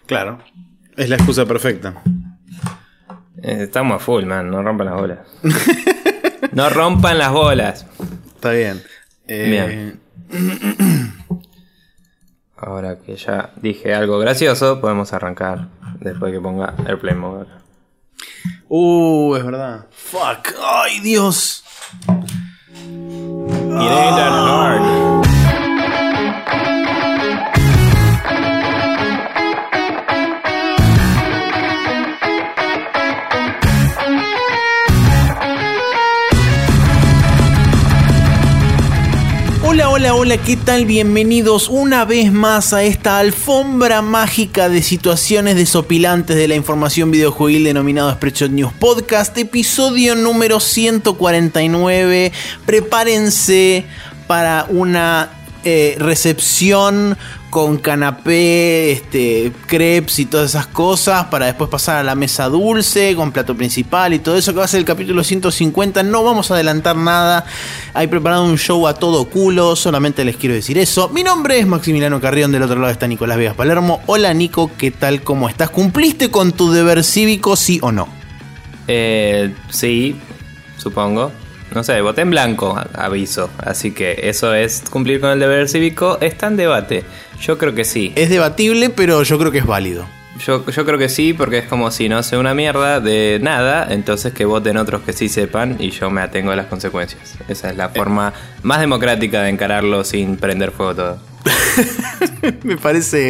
Claro, es la excusa perfecta. Estamos a full, man, no rompan las bolas. No rompan las bolas. Está bien. Bien. Ahora que ya dije algo gracioso, podemos arrancar después que ponga Airplane Mode. Es verdad. Fuck. Ay, Dios. It ain't that hard. Hola, ¿qué tal? Bienvenidos una vez más a esta alfombra mágica de situaciones desopilantes de la información videojueguil denominado Spreadshot News Podcast, episodio número 149. Prepárense para una recepción con canapé, crepes y todas esas cosas, para después pasar a la mesa dulce con plato principal y todo eso, que va a ser el capítulo 150. No vamos a adelantar nada, hay preparado un show a todo culo, solamente les quiero decir eso. Mi nombre es Maximiliano Carrión, del otro lado está Nicolás Vegas Palermo. Hola Nico, ¿qué tal? ¿Cómo estás? ¿Cumpliste con tu deber cívico, sí o no? Sí, supongo. No sé, voté en blanco, aviso. Así que eso es cumplir con el deber cívico. Está en debate. Yo creo que sí. Es debatible, pero yo creo que es válido. Yo creo que sí, porque es como si no sé una mierda de nada, entonces que voten otros que sí sepan y yo me atengo a las consecuencias. Esa es la forma más democrática de encararlo sin prender fuego todo. Me parece...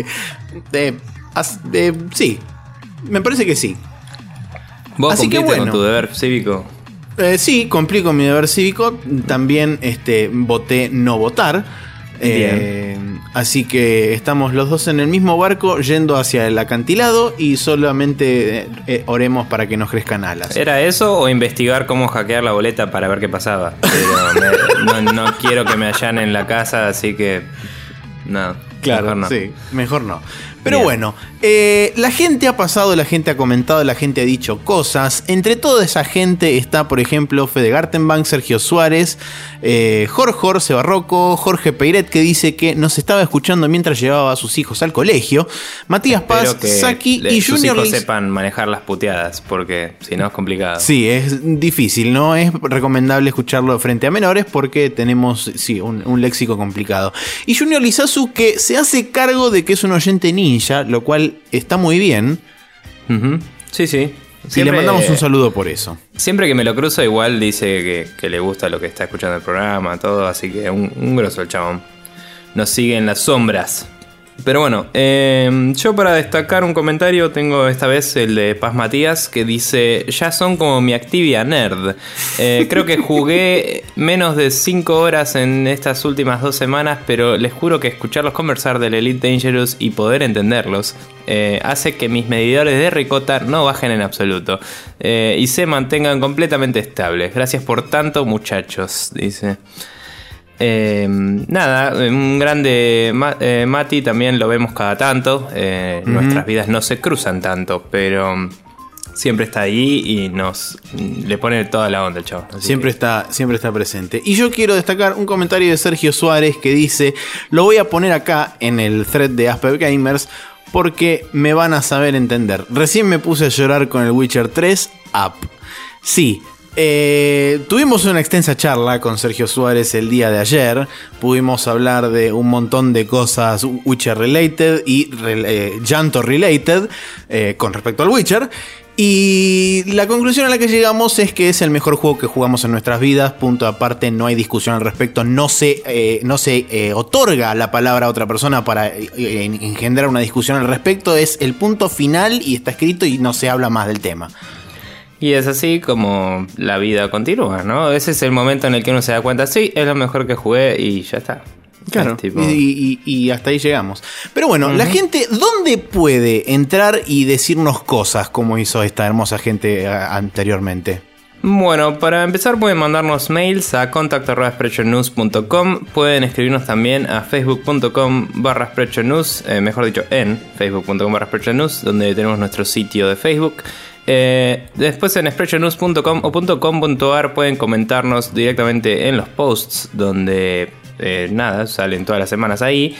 sí, me parece que sí. ¿Vos así cumpliste que bueno, con tu deber cívico? Sí, cumplí con mi deber cívico. También voté no votar. Así que estamos los dos en el mismo barco yendo hacia el acantilado y solamente oremos para que nos crezcan alas. ¿Era eso o investigar cómo hackear la boleta para ver qué pasaba? Pero no quiero que me allanen la casa, así que no. Claro, mejor no. Sí, mejor no. Pero Bien. Bueno, la gente ha pasado, la gente ha comentado, la gente ha dicho cosas. Entre toda esa gente está, por ejemplo, Fede Gartenbank, Sergio Suárez, Jorge Sebarroco, Jorge Peiret, que dice que nos estaba escuchando mientras llevaba a sus hijos al colegio, Matías Paz, Saki y sus Junior hijos sepan manejar las puteadas, porque si no es complicado. Sí, es difícil, no es recomendable escucharlo frente a menores porque tenemos un léxico complicado. Y Junior Lizazu, que se hace cargo de que es un oyente ninja, lo cual está muy bien. Uh-huh. Sí. Siempre, y le mandamos un saludo por eso. Siempre que me lo cruzo igual dice que le gusta lo que está escuchando el programa, todo, así que un grosso el chabón. Nos sigue en las sombras. Pero bueno, yo para destacar un comentario tengo esta vez el de Paz Matías, que dice: ya son como mi Activia Nerd. Creo que jugué menos de 5 horas en estas últimas 2 semanas, pero les juro que escucharlos conversar del Elite Dangerous y poder entenderlos hace que mis medidores de ricota no bajen en absoluto y se mantengan completamente estables. Gracias por tanto, muchachos, dice. Nada, un grande Mati también lo vemos cada tanto. Nuestras vidas no se cruzan tanto, pero siempre está ahí y le pone toda la onda el chavo. Siempre está presente. Y yo quiero destacar un comentario de Sergio Suárez que dice: lo voy a poner acá en el thread de Asper Gamers porque me van a saber entender. Recién me puse a llorar con el Witcher 3 Up. Sí. Tuvimos una extensa charla con Sergio Suárez el día de ayer. Pudimos hablar de un montón de cosas Witcher related y llanto related con respecto al Witcher. Y la conclusión a la que llegamos es que es el mejor juego que jugamos en nuestras vidas. Punto aparte, no hay discusión al respecto. No se otorga la palabra a otra persona para engendrar una discusión al respecto. Es el punto final y está escrito y no se habla más del tema. Y es así como la vida continúa, ¿no? Ese es el momento en el que uno se da cuenta: sí, es lo mejor que jugué y ya está. Claro, y hasta ahí llegamos. Pero bueno, la gente, ¿dónde puede entrar y decirnos cosas como hizo esta hermosa gente anteriormente? Bueno, para empezar pueden mandarnos mails a contact@spreadshotnews.com. Pueden escribirnos también a facebook.com/spreadshotnews, mejor dicho, en facebook.com/spreadshotnews, donde tenemos nuestro sitio de Facebook. Después en spreadshotnews.com o .com.ar pueden comentarnos directamente en los posts, donde salen todas las semanas ahí.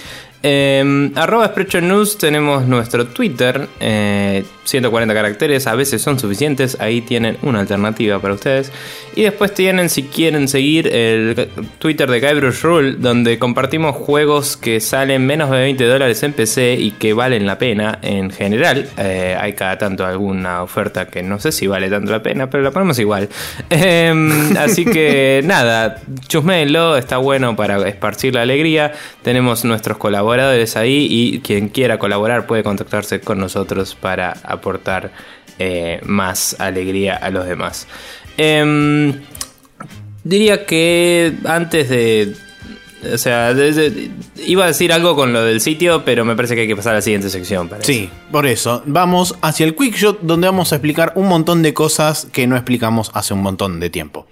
@SpreadshotNews tenemos nuestro Twitter, 140 caracteres, a veces son suficientes, ahí tienen una alternativa para ustedes. Y después tienen, si quieren seguir, el Twitter de Guybrush Rule, donde compartimos juegos que salen menos de $20 en PC y que valen la pena en general. Hay cada tanto alguna oferta que no sé si vale tanto la pena, pero la ponemos igual. Así que nada, chusméenlo, está bueno para esparcir la alegría. Tenemos nuestros colaboradores ahí y quien quiera colaborar puede contactarse con nosotros para aportar más alegría a los demás. Diría que antes de... O sea, iba a decir algo con lo del sitio, pero me parece que hay que pasar a la siguiente sección. Sí, por eso. Vamos hacia el Quickshot, donde vamos a explicar un montón de cosas que no explicamos hace un montón de tiempo.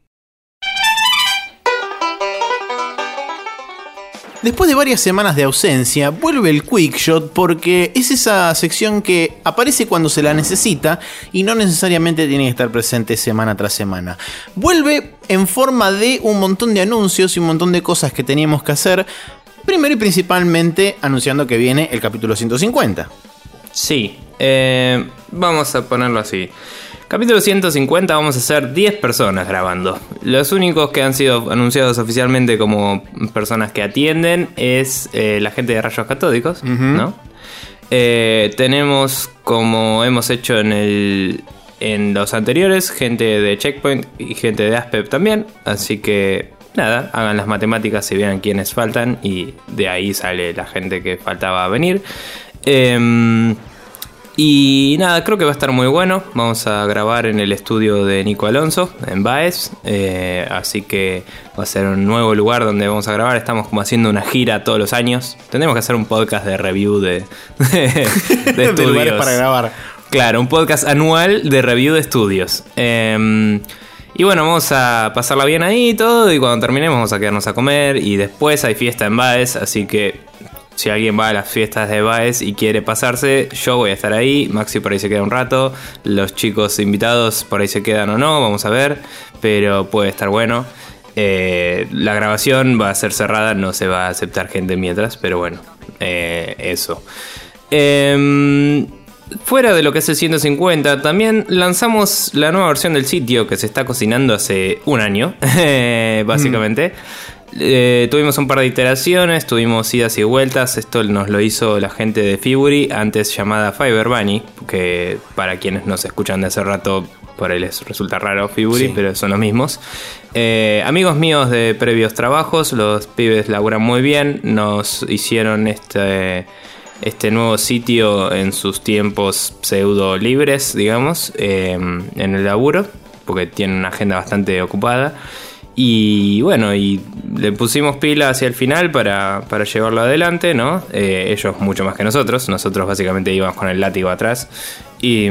Después de varias semanas de ausencia, vuelve el Quickshot porque es esa sección que aparece cuando se la necesita y no necesariamente tiene que estar presente semana tras semana. Vuelve en forma de un montón de anuncios y un montón de cosas que teníamos que hacer. Primero y principalmente anunciando que viene el capítulo 150. Sí, vamos a ponerlo así. Capítulo 150 vamos a ser 10 personas grabando. Los únicos que han sido anunciados oficialmente como personas que atienden es la gente de Rayos Catódicos, ¿no? Tenemos, como hemos hecho en los anteriores, gente de Checkpoint y gente de Aspep también. Así que nada, hagan las matemáticas y vean quiénes faltan y de ahí sale la gente que faltaba venir. Y nada, creo que va a estar muy bueno. Vamos a grabar en el estudio de Nico Alonso, en Baez. Así que va a ser un nuevo lugar donde vamos a grabar. Estamos como haciendo una gira todos los años. Tendremos que hacer un podcast de review de estudios. De lugares para grabar. Claro, un podcast anual de review de estudios. Y bueno, vamos a pasarla bien ahí y todo. Y cuando terminemos vamos a quedarnos a comer. Y después hay fiesta en Baez, así que... Si alguien va a las fiestas de Baez y quiere pasarse, yo voy a estar ahí. Maxi por ahí se queda un rato. Los chicos invitados por ahí se quedan o no, vamos a ver. Pero puede estar bueno. La grabación va a ser cerrada, no se va a aceptar gente mientras, pero bueno, eso. Fuera de lo que es el 150, también lanzamos la nueva versión del sitio que se está cocinando hace un año, básicamente. Tuvimos un par de iteraciones, tuvimos idas y vueltas. Esto nos lo hizo la gente de Fiburi, antes llamada Fiber Bunny, que para quienes nos escuchan de hace rato por ahí les resulta raro Fiburi, sí, pero son los mismos. Amigos míos de previos trabajos, los pibes laburan muy bien, nos hicieron este nuevo sitio en sus tiempos pseudo libres, digamos, en el laburo, porque tienen una agenda bastante ocupada. Y bueno, y le pusimos pila hacia el final para llevarlo adelante, ¿no? Ellos mucho más que nosotros. Nosotros básicamente íbamos con el látigo atrás. Y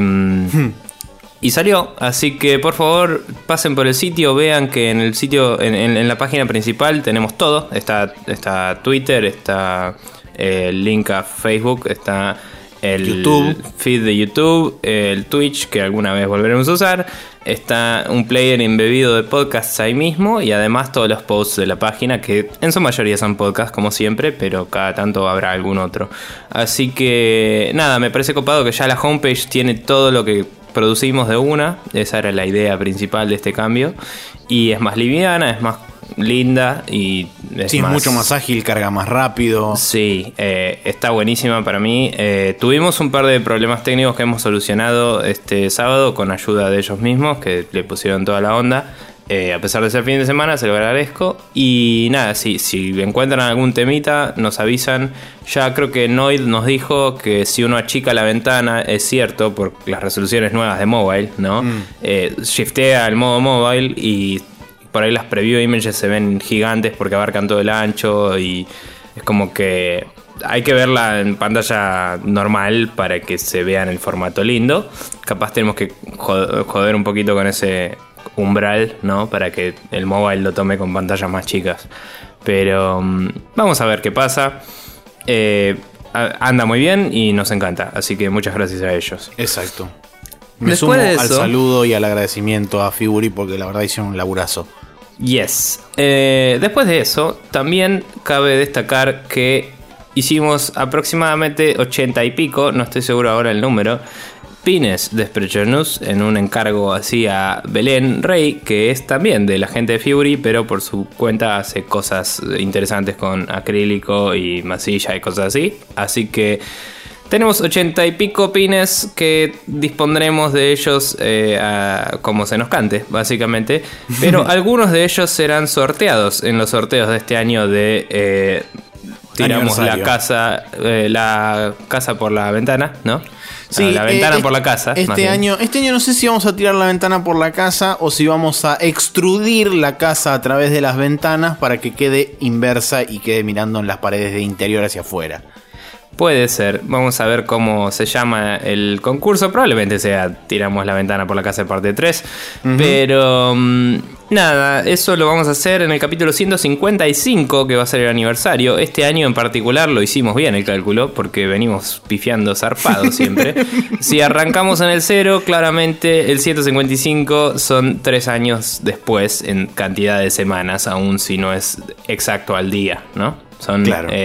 salió. Así que por favor pasen por el sitio. Vean que en el sitio, en la página principal tenemos todo. Está Twitter, está el link a Facebook, está el YouTube, feed de YouTube, el Twitch que alguna vez volveremos a usar. Está un player embebido de podcasts ahí mismo y además todos los posts de la página que en su mayoría son podcasts como siempre, pero cada tanto habrá algún otro. Así que nada, me parece copado que ya la homepage tiene todo lo que producimos de una. Esa era la idea principal de este cambio. Y es más liviana, es más linda y es mucho más ágil, carga más rápido. Sí, está buenísima para mí. Tuvimos un par de problemas técnicos que hemos solucionado este sábado con ayuda de ellos mismos, que le pusieron toda la onda. A pesar de ser fin de semana, se lo agradezco. Y nada, si encuentran algún temita, nos avisan. Ya creo que Noid nos dijo que si uno achica la ventana, es cierto, por las resoluciones nuevas de mobile, ¿no? Shiftea el modo mobile y por ahí las preview images se ven gigantes porque abarcan todo el ancho y es como que hay que verla en pantalla normal para que se vea en el formato lindo. Capaz tenemos que joder un poquito con ese umbral, ¿no? Para que el mobile lo tome con pantallas más chicas. Pero vamos a ver qué pasa. Anda muy bien y nos encanta, así que muchas gracias a ellos. Exacto. Me sumo al saludo y al agradecimiento a Fiburi porque la verdad hicieron un laburazo. Yes. Después de eso, también cabe destacar que hicimos aproximadamente 80 y pico, no estoy seguro ahora el número, pines de Sprecher News en un encargo así a Belén Rey, que es también de la gente de Fury, pero por su cuenta hace cosas interesantes con acrílico y masilla y cosas así. Así que tenemos 80 y pico pines que dispondremos de ellos como se nos cante, básicamente. Pero algunos de ellos serán sorteados en los sorteos de este año de tiramos la casa por la ventana, ¿no? Sí, la ventana por la casa. Este año no sé si vamos a tirar la ventana por la casa o si vamos a extrudir la casa a través de las ventanas para que quede inversa y quede mirando en las paredes de interior hacia afuera. Puede ser. Vamos a ver cómo se llama el concurso. Probablemente sea tiramos la ventana por la casa de parte 3. Uh-huh. Pero nada, eso lo vamos a hacer en el capítulo 155, que va a ser el aniversario. Este año en particular lo hicimos bien el cálculo, porque venimos pifiando zarpado siempre. Si arrancamos en el 0, claramente el 155 son 3 años después en cantidad de semanas, aun si no es exacto al día, ¿no? Son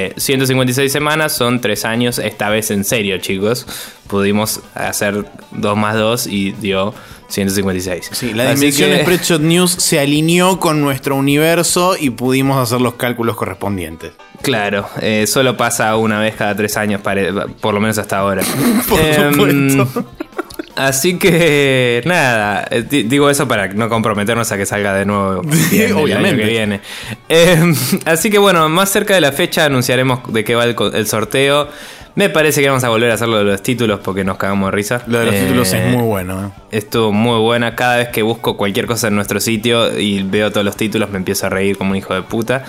156 semanas, son 3 años, esta vez en serio, chicos. Pudimos hacer 2 más 2 y dio 156. Sí, la dimensión Spreadshot News se alineó con nuestro universo y pudimos hacer los cálculos correspondientes. Claro, solo pasa una vez cada 3 años, por lo menos hasta ahora. Por supuesto. Así que nada, digo eso para no comprometernos a que salga de nuevo bien, obviamente el año que viene. Así que bueno, más cerca de la fecha anunciaremos de qué va el sorteo. Me parece que vamos a volver a hacerlo de los títulos porque nos cagamos de risa. Lo de los títulos es muy bueno. Estuvo muy buena. Cada vez que busco cualquier cosa en nuestro sitio y veo todos los títulos me empiezo a reír como un hijo de puta.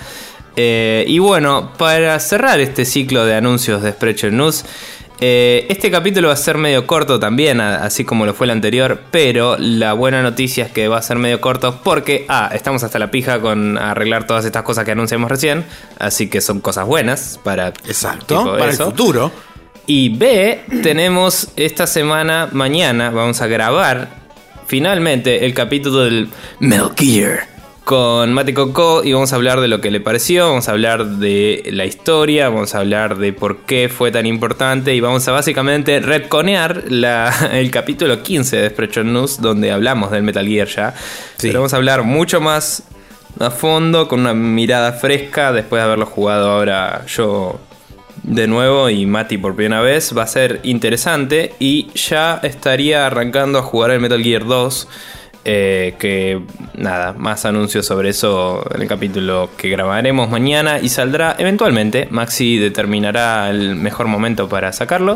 Y bueno, para cerrar este ciclo de anuncios de Sprecher News, este capítulo va a ser medio corto también, así como lo fue el anterior, pero la buena noticia es que va a ser medio corto porque estamos hasta la pija con arreglar todas estas cosas que anunciamos recién, así que son cosas buenas para el futuro. Y B, tenemos esta semana, mañana, vamos a grabar finalmente el capítulo del Metal Gear con Mati Coco y vamos a hablar de lo que le pareció, vamos a hablar de la historia, vamos a hablar de por qué fue tan importante y vamos a básicamente retconear el capítulo 15 de Spreadshot News donde hablamos del Metal Gear ya. Sí. Pero vamos a hablar mucho más a fondo, con una mirada fresca, después de haberlo jugado ahora yo de nuevo y Mati por primera vez. Va a ser interesante y ya estaría arrancando a jugar el Metal Gear 2. Que nada, más anuncios sobre eso en el capítulo que grabaremos mañana y saldrá eventualmente. Maxi determinará el mejor momento para sacarlo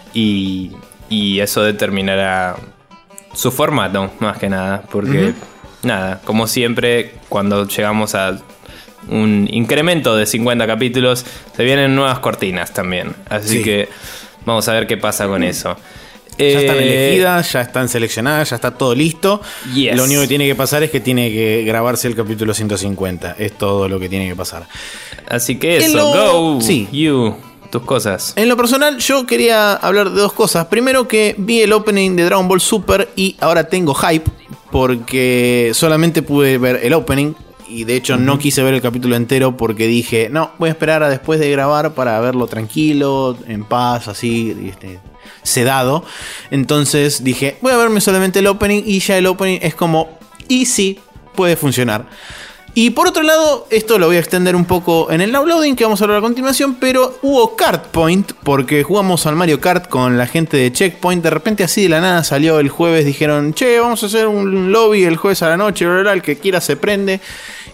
y eso determinará su formato más que nada, porque nada, como siempre cuando llegamos a un incremento de 50 capítulos se vienen nuevas cortinas también, así que vamos a ver qué pasa con eso. Ya están elegidas, ya están seleccionadas, ya está todo listo. Yes. Lo único que tiene que pasar es que tiene que grabarse el capítulo 150. Es todo lo que tiene que pasar. Así que eso, tus cosas. En lo personal, yo quería hablar de 2 cosas. Primero, que vi el opening de Dragon Ball Super y ahora tengo hype porque solamente pude ver el opening. Y de hecho no quise ver el capítulo entero porque dije, no, voy a esperar a después de grabar para verlo tranquilo, en paz, así, sedado. Entonces dije, voy a verme solamente el opening y ya el opening es como, y sí, puede funcionar. Y por otro lado, esto lo voy a extender un poco en el downloading que vamos a hablar a continuación, pero hubo Kart Point porque jugamos al Mario Kart con la gente de Checkpoint. De repente así de la nada salió el jueves, dijeron, che, vamos a hacer un lobby el jueves a la noche, el que quiera se prende.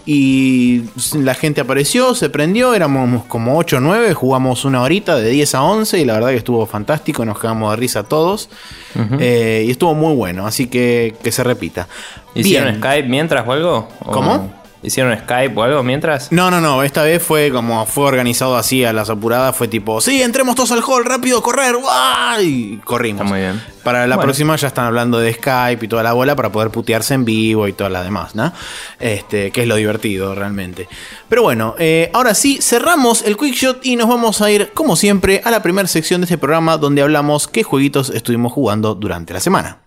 Y la gente apareció, se prendió, éramos como 8 o 9, jugamos una horita de 10 a 11 y la verdad que estuvo fantástico, nos quedamos de risa todos. Y estuvo muy bueno, así que se repita. ¿Hicieron Skype mientras o algo? ¿Cómo? ¿Hicieron Skype o algo mientras? No, esta vez fue como fue organizado así a las apuradas, fue tipo, sí, entremos todos al hall, rápido, correr, ¡guau! Y corrimos. Está muy bien. Para la próxima ya están hablando de Skype y toda la bola para poder putearse en vivo y toda la demás, ¿no? Que es lo divertido realmente. Pero bueno, ahora sí, cerramos el Quick Shot y nos vamos a ir, como siempre, a la primera sección de este programa donde hablamos qué jueguitos estuvimos jugando durante la semana.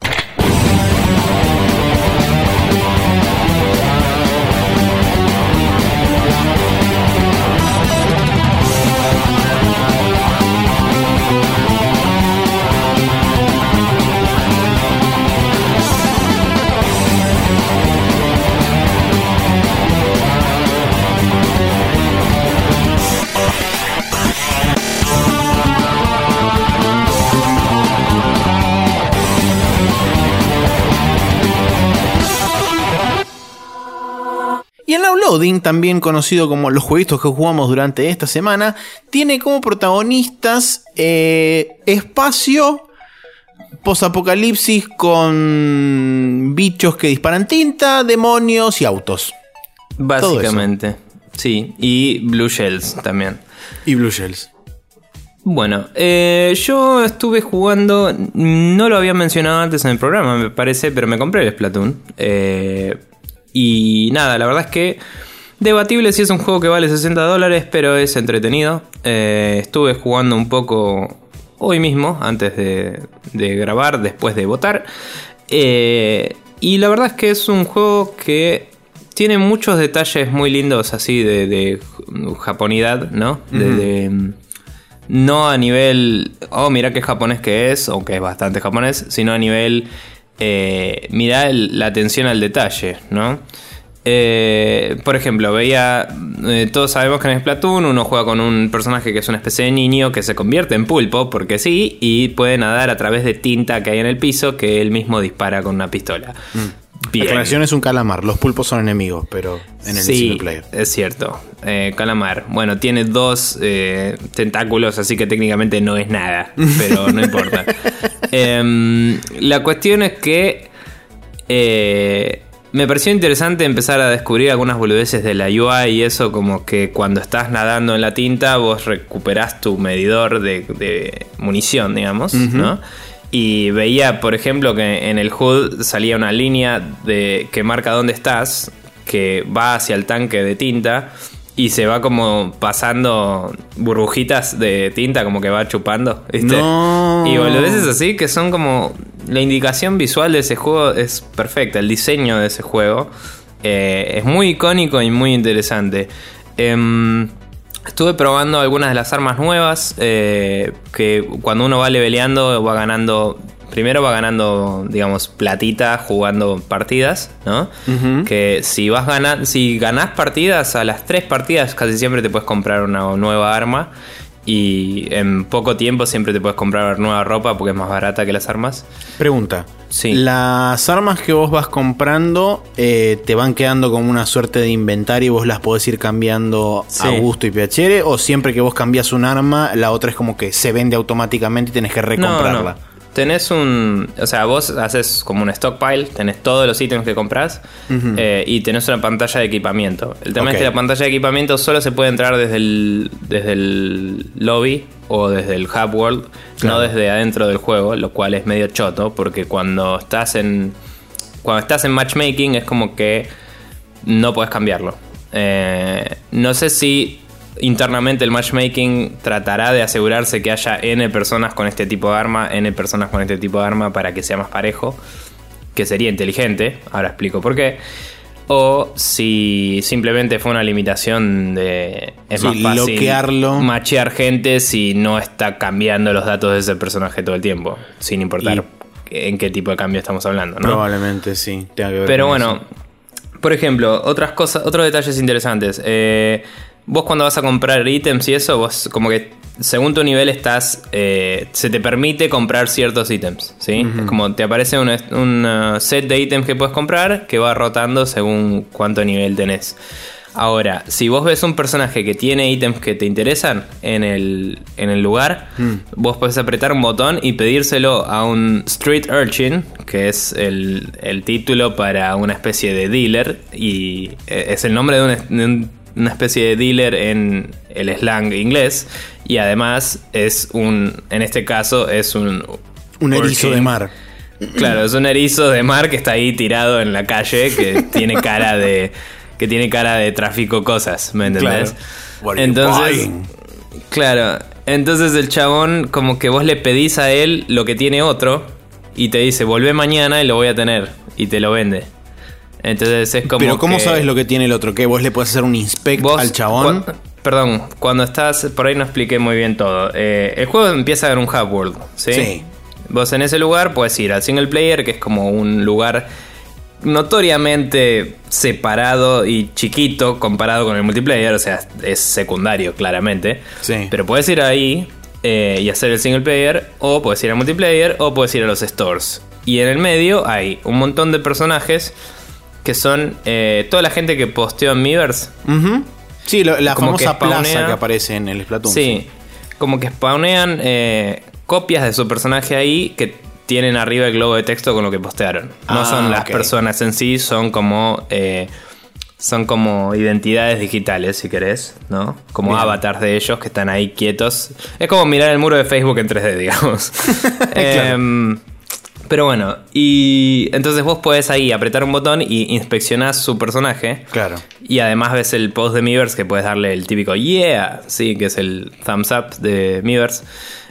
Reloading, también conocido como los jueguitos que jugamos durante esta semana, tiene como protagonistas espacio, posapocalipsis con bichos que disparan tinta, demonios y autos. Básicamente, sí. Y Blue Shells también. Y Blue Shells. Bueno, yo estuve jugando, no lo había mencionado antes en el programa, me parece, pero me compré el Splatoon. Y nada, la verdad es que debatible si es un juego que vale $60, pero es entretenido. Estuve jugando un poco hoy mismo, antes de grabar, después de votar. Y la verdad es que es un juego que tiene muchos detalles muy lindos así de japonidad, ¿no? No a nivel, oh, mira qué japonés que es, aunque es bastante japonés, sino a nivel, mira la atención al detalle, ¿no? Por ejemplo, veía, todos sabemos que en Splatoon uno juega con un personaje que es una especie de niño que se convierte en pulpo, porque sí, y puede nadar a través de tinta que hay en el piso que él mismo dispara con una pistola. La aclaración es un calamar, los pulpos son enemigos, pero en el single player. Sí, es cierto. Calamar, bueno, tiene 2 tentáculos, así que técnicamente no es nada, pero no importa. La cuestión es que me pareció interesante empezar a descubrir algunas boludeces de la UI y eso, como que cuando estás nadando en la tinta vos recuperás tu medidor de munición, digamos, ¿no? Y veía, por ejemplo, que en el HUD salía una línea que marca dónde estás, que va hacia el tanque de tinta y se va como pasando burbujitas de tinta, como que va chupando, ¿viste? No. Y boludeces así que son como... La indicación visual de ese juego es perfecta, el diseño de ese juego es muy icónico y muy interesante. Estuve probando algunas de las armas nuevas, que cuando uno va leveleando va ganando... Primero va ganando, digamos, platita jugando partidas, ¿no? Que si ganás partidas, a las 3 partidas casi siempre te puedes comprar una nueva arma. Y en poco tiempo siempre te puedes comprar nueva ropa porque es más barata que las armas. Pregunta. Sí. Las armas que vos vas comprando te van quedando como una suerte de inventario y vos las podés ir cambiando a gusto y piacere, o siempre que vos cambias un arma, la otra es como que se vende automáticamente y tenés que recomprarla. No. Tenés o sea, vos haces como un stockpile, tenés todos los ítems que compras y tenés una pantalla de equipamiento. El tema es que la pantalla de equipamiento solo se puede entrar desde el lobby o desde el hub world, no desde adentro del juego, lo cual es medio choto porque cuando estás en matchmaking es como que no puedes cambiarlo. No sé si internamente el matchmaking tratará de asegurarse que haya N personas con este tipo de arma, N personas con este tipo de arma para que sea más parejo, que sería inteligente, ahora explico por qué. O si simplemente fue una limitación de... Es más fácil machear gente si no está cambiando los datos de ese personaje todo el tiempo, sin importar en qué tipo de cambio estamos hablando, ¿no? Probablemente sí, tenga que ver. Pero con bueno, eso. Por ejemplo, otros detalles interesantes. Vos cuando vas a comprar ítems y eso, vos como que según tu nivel estás... se te permite comprar ciertos ítems, ¿sí? Es como te aparece un set de ítems que puedes comprar que va rotando según cuánto nivel tenés. Ahora, si vos ves un personaje que tiene ítems que te interesan en el lugar, vos podés apretar un botón y pedírselo a un Street Urchin, que es el título para una especie de dealer, y es el nombre de una especie de dealer en el slang inglés, y además en este caso es un erizo de mar. Claro, es un erizo de mar que está ahí tirado en la calle, que tiene cara de tráfico cosas, ¿me entendés? Claro. Entonces el chabón como que vos le pedís a él lo que tiene otro y te dice, volvé mañana y lo voy a tener, y te lo vende. Entonces es como... Pero ¿cómo sabes lo que tiene el otro? ¿Qué? ¿Vos le podés hacer un inspect al chabón? Perdón, cuando estás... Por ahí no expliqué muy bien todo. El juego empieza en un hub world, ¿sí? Sí. Vos en ese lugar puedes ir al single player, que es como un lugar notoriamente separado y chiquito comparado con el multiplayer. O sea, es secundario claramente. Sí. Pero puedes ir ahí y hacer el single player, o puedes ir al multiplayer, o puedes ir a los stores. Y en el medio hay un montón de personajes que son toda la gente que posteó en Miiverse. Uh-huh. Sí, la como famosa que spawnea, plaza que aparece en el Splatoon. Sí, como que spawnean copias de su personaje ahí que tienen arriba el globo de texto con lo que postearon. No son las personas en sí, son como identidades digitales, si querés, ¿no? Como bien, avatars de ellos que están ahí quietos. Es como mirar el muro de Facebook en 3D, digamos. Claro. Pero bueno, y entonces vos podés ahí apretar un botón y inspeccionás su personaje. Claro. Y además ves el post de Miiverse, que puedes darle el típico yeah, sí, que es el thumbs up de Miiverse.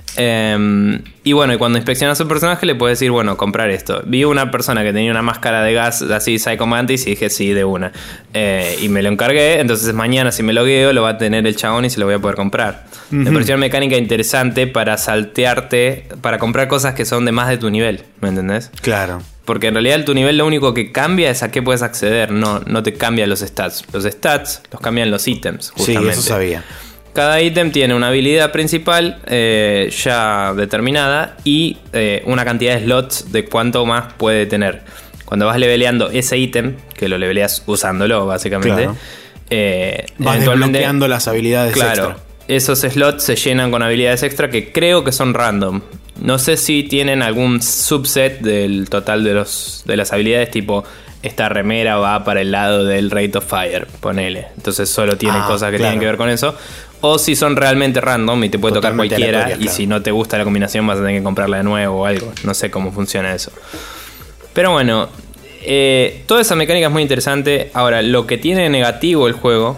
Y bueno, y cuando inspeccionas su personaje le puedes decir, bueno, comprar esto. Vi una persona que tenía una máscara de gas así, Psycho Mantis, y dije sí, de una. Y me lo encargué, entonces mañana si me logueo lo va a tener el chabón y se lo voy a poder comprar. Uh-huh. Me pareció una mecánica interesante para saltearte, para comprar cosas que son de más de tu nivel, ¿me entendés? Claro. Porque en realidad tu nivel lo único que cambia es a qué puedes acceder, no te cambia los stats. Los stats los cambian los ítems, justamente. Sí, eso sabía. Cada ítem tiene una habilidad principal ya determinada y una cantidad de slots de cuánto más puede tener. Cuando vas leveleando ese ítem, que lo leveleas usándolo básicamente, claro, vas desbloqueando las habilidades extra. Esos slots se llenan con habilidades extra que creo que son random. No sé si tienen algún subset del total de las habilidades, tipo esta remera va para el lado del Rate of Fire, ponele. Entonces solo tiene cosas que tienen que ver con eso. O si son realmente random y te puede tocar cualquiera, y si no te gusta la combinación vas a tener que comprarla de nuevo o algo. No sé cómo funciona eso. Pero bueno, toda esa mecánica es muy interesante. Ahora, lo que tiene negativo el juego,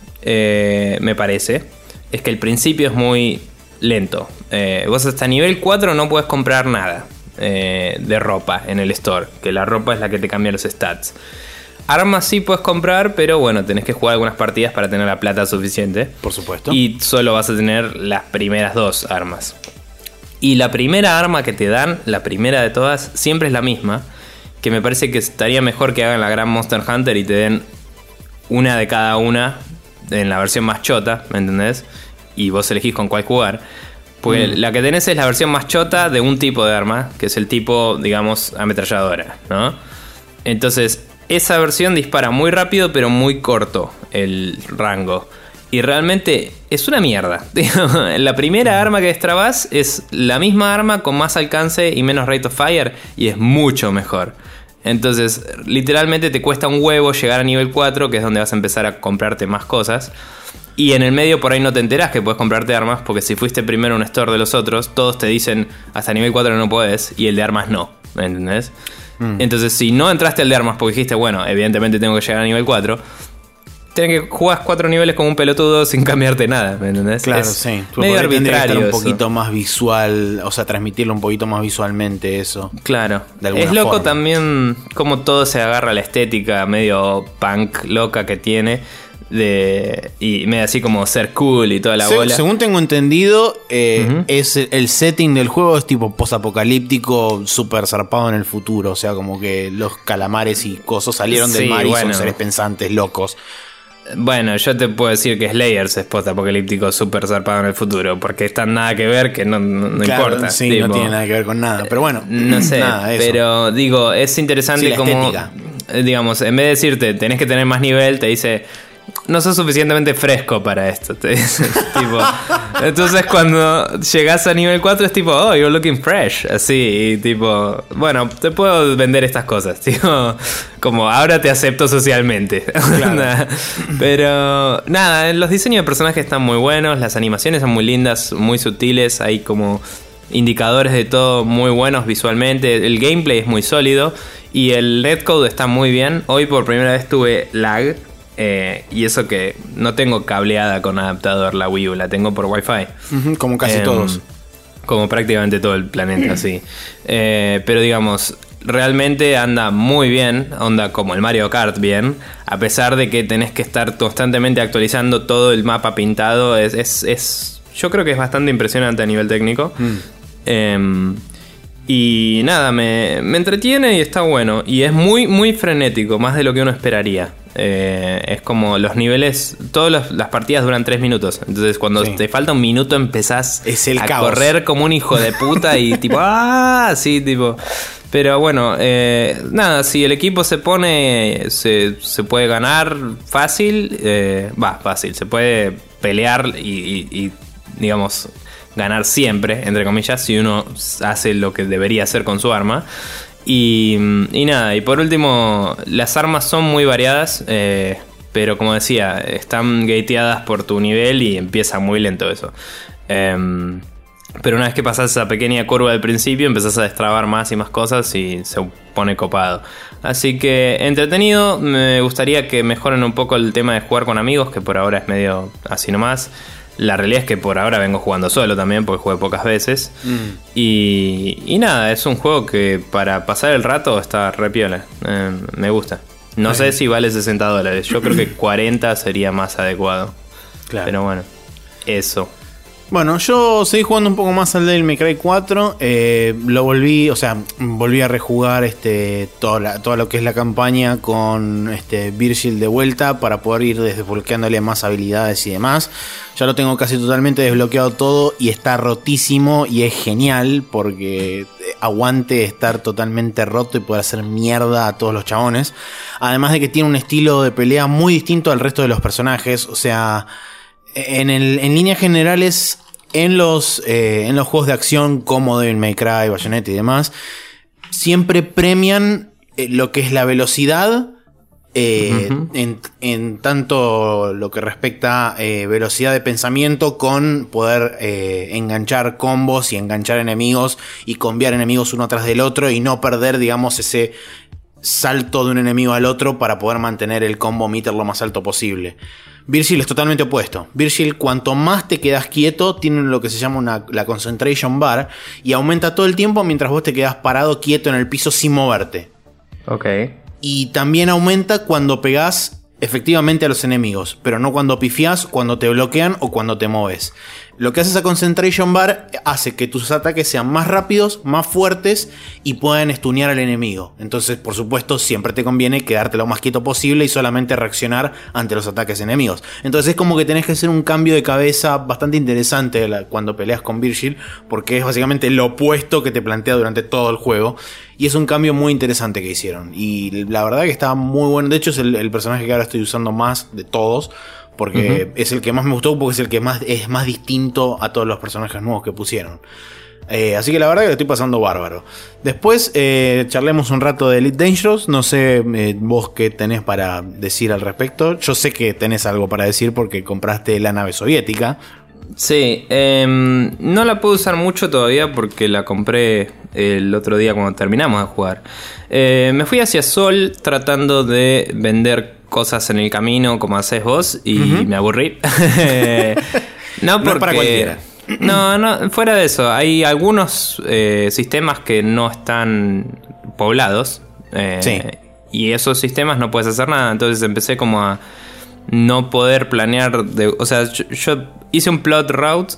me parece, es que el principio es muy lento. Vos hasta nivel 4 no puedes comprar nada de ropa en el store, que la ropa es la que te cambia los stats. Armas sí puedes comprar, pero bueno, tenés que jugar algunas partidas para tener la plata suficiente. Por supuesto. Y solo vas a tener las primeras 2 armas. Y la primera arma que te dan, la primera de todas, siempre es la misma. Que me parece que estaría mejor que hagan la gran Monster Hunter y te den una de cada una en la versión más chota, ¿me entendés? Y vos elegís con cuál jugar. Porque la que tenés es la versión más chota de un tipo de arma, que es el tipo, digamos, ametralladora, ¿no? Entonces, esa versión dispara muy rápido, pero muy corto el rango. Y realmente es una mierda. La primera arma que destrabás es la misma arma con más alcance y menos rate of fire, y es mucho mejor. Entonces, literalmente te cuesta un huevo llegar a nivel 4, que es donde vas a empezar a comprarte más cosas. Y en el medio por ahí no te enterás que puedes comprarte armas, porque si fuiste primero a un store de los otros, todos te dicen hasta nivel 4 no puedes, y el de armas no, ¿me entendés? Entonces si no entraste al de armas porque dijiste, bueno, evidentemente tengo que llegar a nivel 4, tenés que jugar 4 niveles como un pelotudo sin cambiarte nada, ¿me entendés? Claro, es sí. medio arbitrario un poquito más visual, o sea, transmitirlo un poquito más visualmente eso. Claro. Es loco forma. También como todo se agarra a la estética medio punk loca que tiene. Y medio así como ser cool y toda la bola. Según tengo entendido, es el setting del juego es tipo post-apocalíptico, súper zarpado en el futuro. O sea, como que los calamares y cosas salieron del mar y son seres pensantes locos. Bueno, yo te puedo decir que Slayers es post-apocalíptico súper zarpado en el futuro, porque es tan nada que ver que no claro, importa. Sí, tipo, no tiene nada que ver con nada. Pero bueno, no sé, nada, pero digo, es interesante como, estética. Digamos, en vez de decirte tenés que tener más nivel, te dice no sos suficientemente fresco para esto, te dice, tipo. Entonces cuando llegás a nivel 4 es tipo, oh, you're looking fresh, así, y tipo, bueno, te puedo vender estas cosas, tipo, como ahora te acepto socialmente. Claro. Pero nada, los diseños de personajes están muy buenos, las animaciones son muy lindas, muy sutiles, hay como indicadores de todo muy buenos visualmente, el gameplay es muy sólido y el netcode está muy bien. Hoy por primera vez tuve lag. Y eso que no tengo cableada con adaptador la Wii U, la tengo por Wi-Fi. Como casi todos. Como prácticamente todo el planeta, sí. Pero digamos, realmente anda muy bien, onda como el Mario Kart bien, a pesar de que tenés que estar constantemente actualizando todo el mapa pintado. Yo creo que es bastante impresionante a nivel técnico. Y nada, me entretiene y está bueno. Y es muy, muy frenético, más de lo que uno esperaría. Es como los niveles, todas las partidas duran 3 minutos. Entonces cuando te falta un minuto empezás es el a caos. Correr como un hijo de puta y tipo, sí, tipo. Pero bueno, nada, si el equipo se pone, se puede ganar fácil, fácil, se puede pelear y digamos, ganar siempre, entre comillas, si uno hace lo que debería hacer con su arma. Y nada, y por último, las armas son muy variadas, pero como decía, están gateadas por tu nivel y empieza muy lento eso. Pero una vez que pasas esa pequeña curva del principio, empezás a destrabar más y más cosas y se pone copado. Así que entretenido. Me gustaría que mejoren un poco el tema de jugar con amigos, que por ahora es medio así nomás. La realidad es que por ahora vengo jugando solo también, porque jugué pocas veces. Y nada, es un juego que para pasar el rato está re piola. Me gusta. No sé si vale $60. Yo creo que 40 sería más adecuado. Claro. Pero bueno, eso. Bueno, yo seguí jugando un poco más al Devil May Cry 4. Lo volví, volví a rejugar toda lo que es la campaña con Virgil de vuelta para poder ir desbloqueándole más habilidades y demás. Ya lo tengo casi totalmente desbloqueado todo y está rotísimo y es genial porque aguante estar totalmente roto y poder hacer mierda a todos los chabones. Además de que tiene un estilo de pelea muy distinto al resto de los personajes, o sea... En líneas generales, en los juegos de acción como Devil May Cry, Bayonetta y demás, siempre premian lo que es la velocidad, en tanto lo que respecta velocidad de pensamiento con poder enganchar combos y enganchar enemigos y combiar enemigos uno tras del otro y no perder, digamos, ese salto de un enemigo al otro para poder mantener el combo meter lo más alto posible. Virgil es totalmente opuesto. Virgil, cuanto más te quedas quieto, tiene lo que se llama la concentration bar y aumenta todo el tiempo mientras vos te quedas parado quieto en el piso sin moverte. Ok. Y también aumenta cuando pegás efectivamente a los enemigos, pero no cuando pifiás, cuando te bloquean o cuando te moves. Lo que hace esa concentration bar hace que tus ataques sean más rápidos, más fuertes y puedan stunear al enemigo. Entonces, por supuesto, siempre te conviene quedarte lo más quieto posible y solamente reaccionar ante los ataques enemigos. Entonces es como que tenés que hacer un cambio de cabeza bastante interesante cuando peleas con Virgil, porque es básicamente lo opuesto que te plantea durante todo el juego. Y es un cambio muy interesante que hicieron. Y la verdad que está muy bueno. De hecho es el personaje que ahora estoy usando más de todos, porque es el que más me gustó, porque es el que es más distinto a todos los personajes nuevos que pusieron. Así que la verdad que lo estoy pasando bárbaro. Después charlemos un rato de Elite Dangerous. No sé vos qué tenés para decir al respecto. Yo sé que tenés algo para decir porque compraste la nave soviética. Sí, no la puedo usar mucho todavía porque la compré el otro día cuando terminamos de jugar. Me fui hacia Sol tratando de vender cosas en el camino como haces vos y me aburrí. No, porque... No es para cualquiera. No, fuera de eso, hay algunos sistemas que no están poblados. Sí. Y esos sistemas no puedes hacer nada. Entonces empecé como a no poder planear. O sea, yo hice un plot route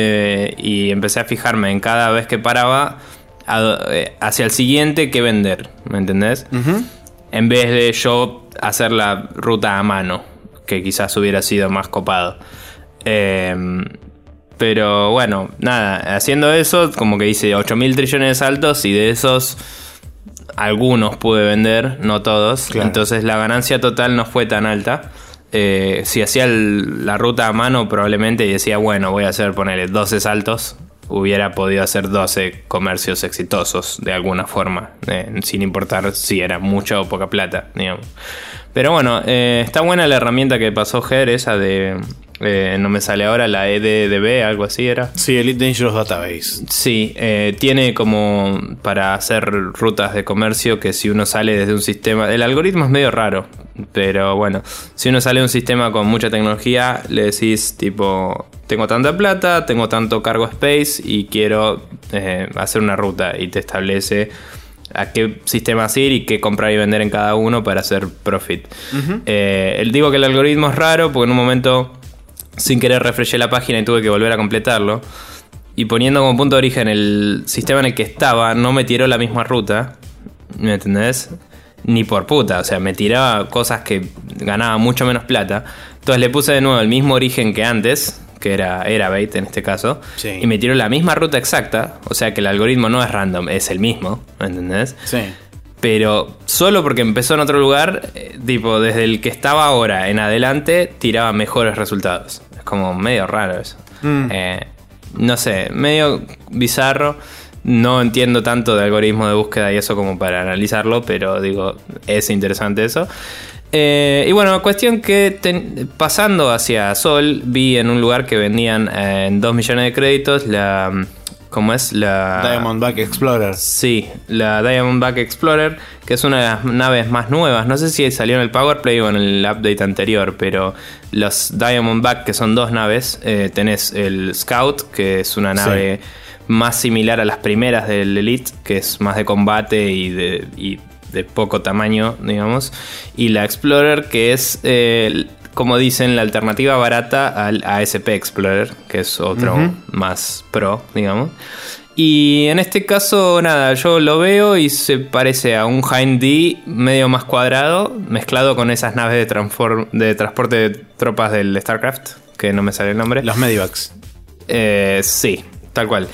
y empecé a fijarme en cada vez que paraba hacia el siguiente que vender. ¿Me entendés? En vez de yo hacer la ruta a mano, que quizás hubiera sido más copado. Pero bueno, nada, haciendo eso, como que hice 8.000 trillones de saltos y de esos algunos pude vender, no todos. Claro. Entonces la ganancia total no fue tan alta. Si hacía la ruta a mano probablemente y decía, bueno, voy a hacer, ponerle 12 saltos, hubiera podido hacer 12 comercios exitosos de alguna forma, sin importar si era mucha o poca plata, digamos. Pero bueno, está buena la herramienta que pasó Ger, esa de... no me sale ahora, la EDDB, algo así era. Sí, Elite Dangerous Database. Sí, tiene como para hacer rutas de comercio que si uno sale desde un sistema... El algoritmo es medio raro, pero bueno, si uno sale de un sistema con mucha tecnología, le decís tipo, tengo tanta plata, tengo tanto cargo space y quiero hacer una ruta, y te establece a qué sistemas ir y qué comprar y vender en cada uno para hacer profit. Digo que el algoritmo es raro porque en un momento sin querer refreshé la página y tuve que volver a completarlo, y poniendo como punto de origen el sistema en el que estaba, no me tiró la misma ruta, ¿me entendés? Ni por puta, o sea, me tiraba cosas que ganaba mucho menos plata. Entonces le puse de nuevo el mismo origen que antes, que era bait en este caso, Sí. y me tiró la misma ruta exacta, o sea que el algoritmo no es random, es el mismo, ¿entendés? Sí. Pero solo porque empezó en otro lugar, tipo, desde el que estaba ahora en adelante, tiraba mejores resultados. Es como medio raro eso. No sé, medio bizarro. No entiendo tanto de algoritmo de búsqueda y eso como para analizarlo, pero digo, es interesante eso. Y bueno, cuestión que pasando hacia Sol, vi en un lugar que vendían en 2 millones de créditos ¿cómo es? La Diamondback Explorer. Sí, la Diamondback Explorer, que es una de las naves más nuevas. No sé si salió en el Powerplay o en el update anterior, pero los Diamondback, que son 2 naves, tenés el Scout, que es una nave más similar a las primeras del Elite, que es más de combate y de poco tamaño, digamos. Y la Explorer, que es, como dicen, la alternativa barata al ASP Explorer, que es otro más pro, digamos. Y en este caso, nada, yo lo veo y se parece a un Hind D medio más cuadrado, mezclado con esas naves de transporte de tropas del StarCraft, que no me sale el nombre. Los Medivacs. Sí, tal cual.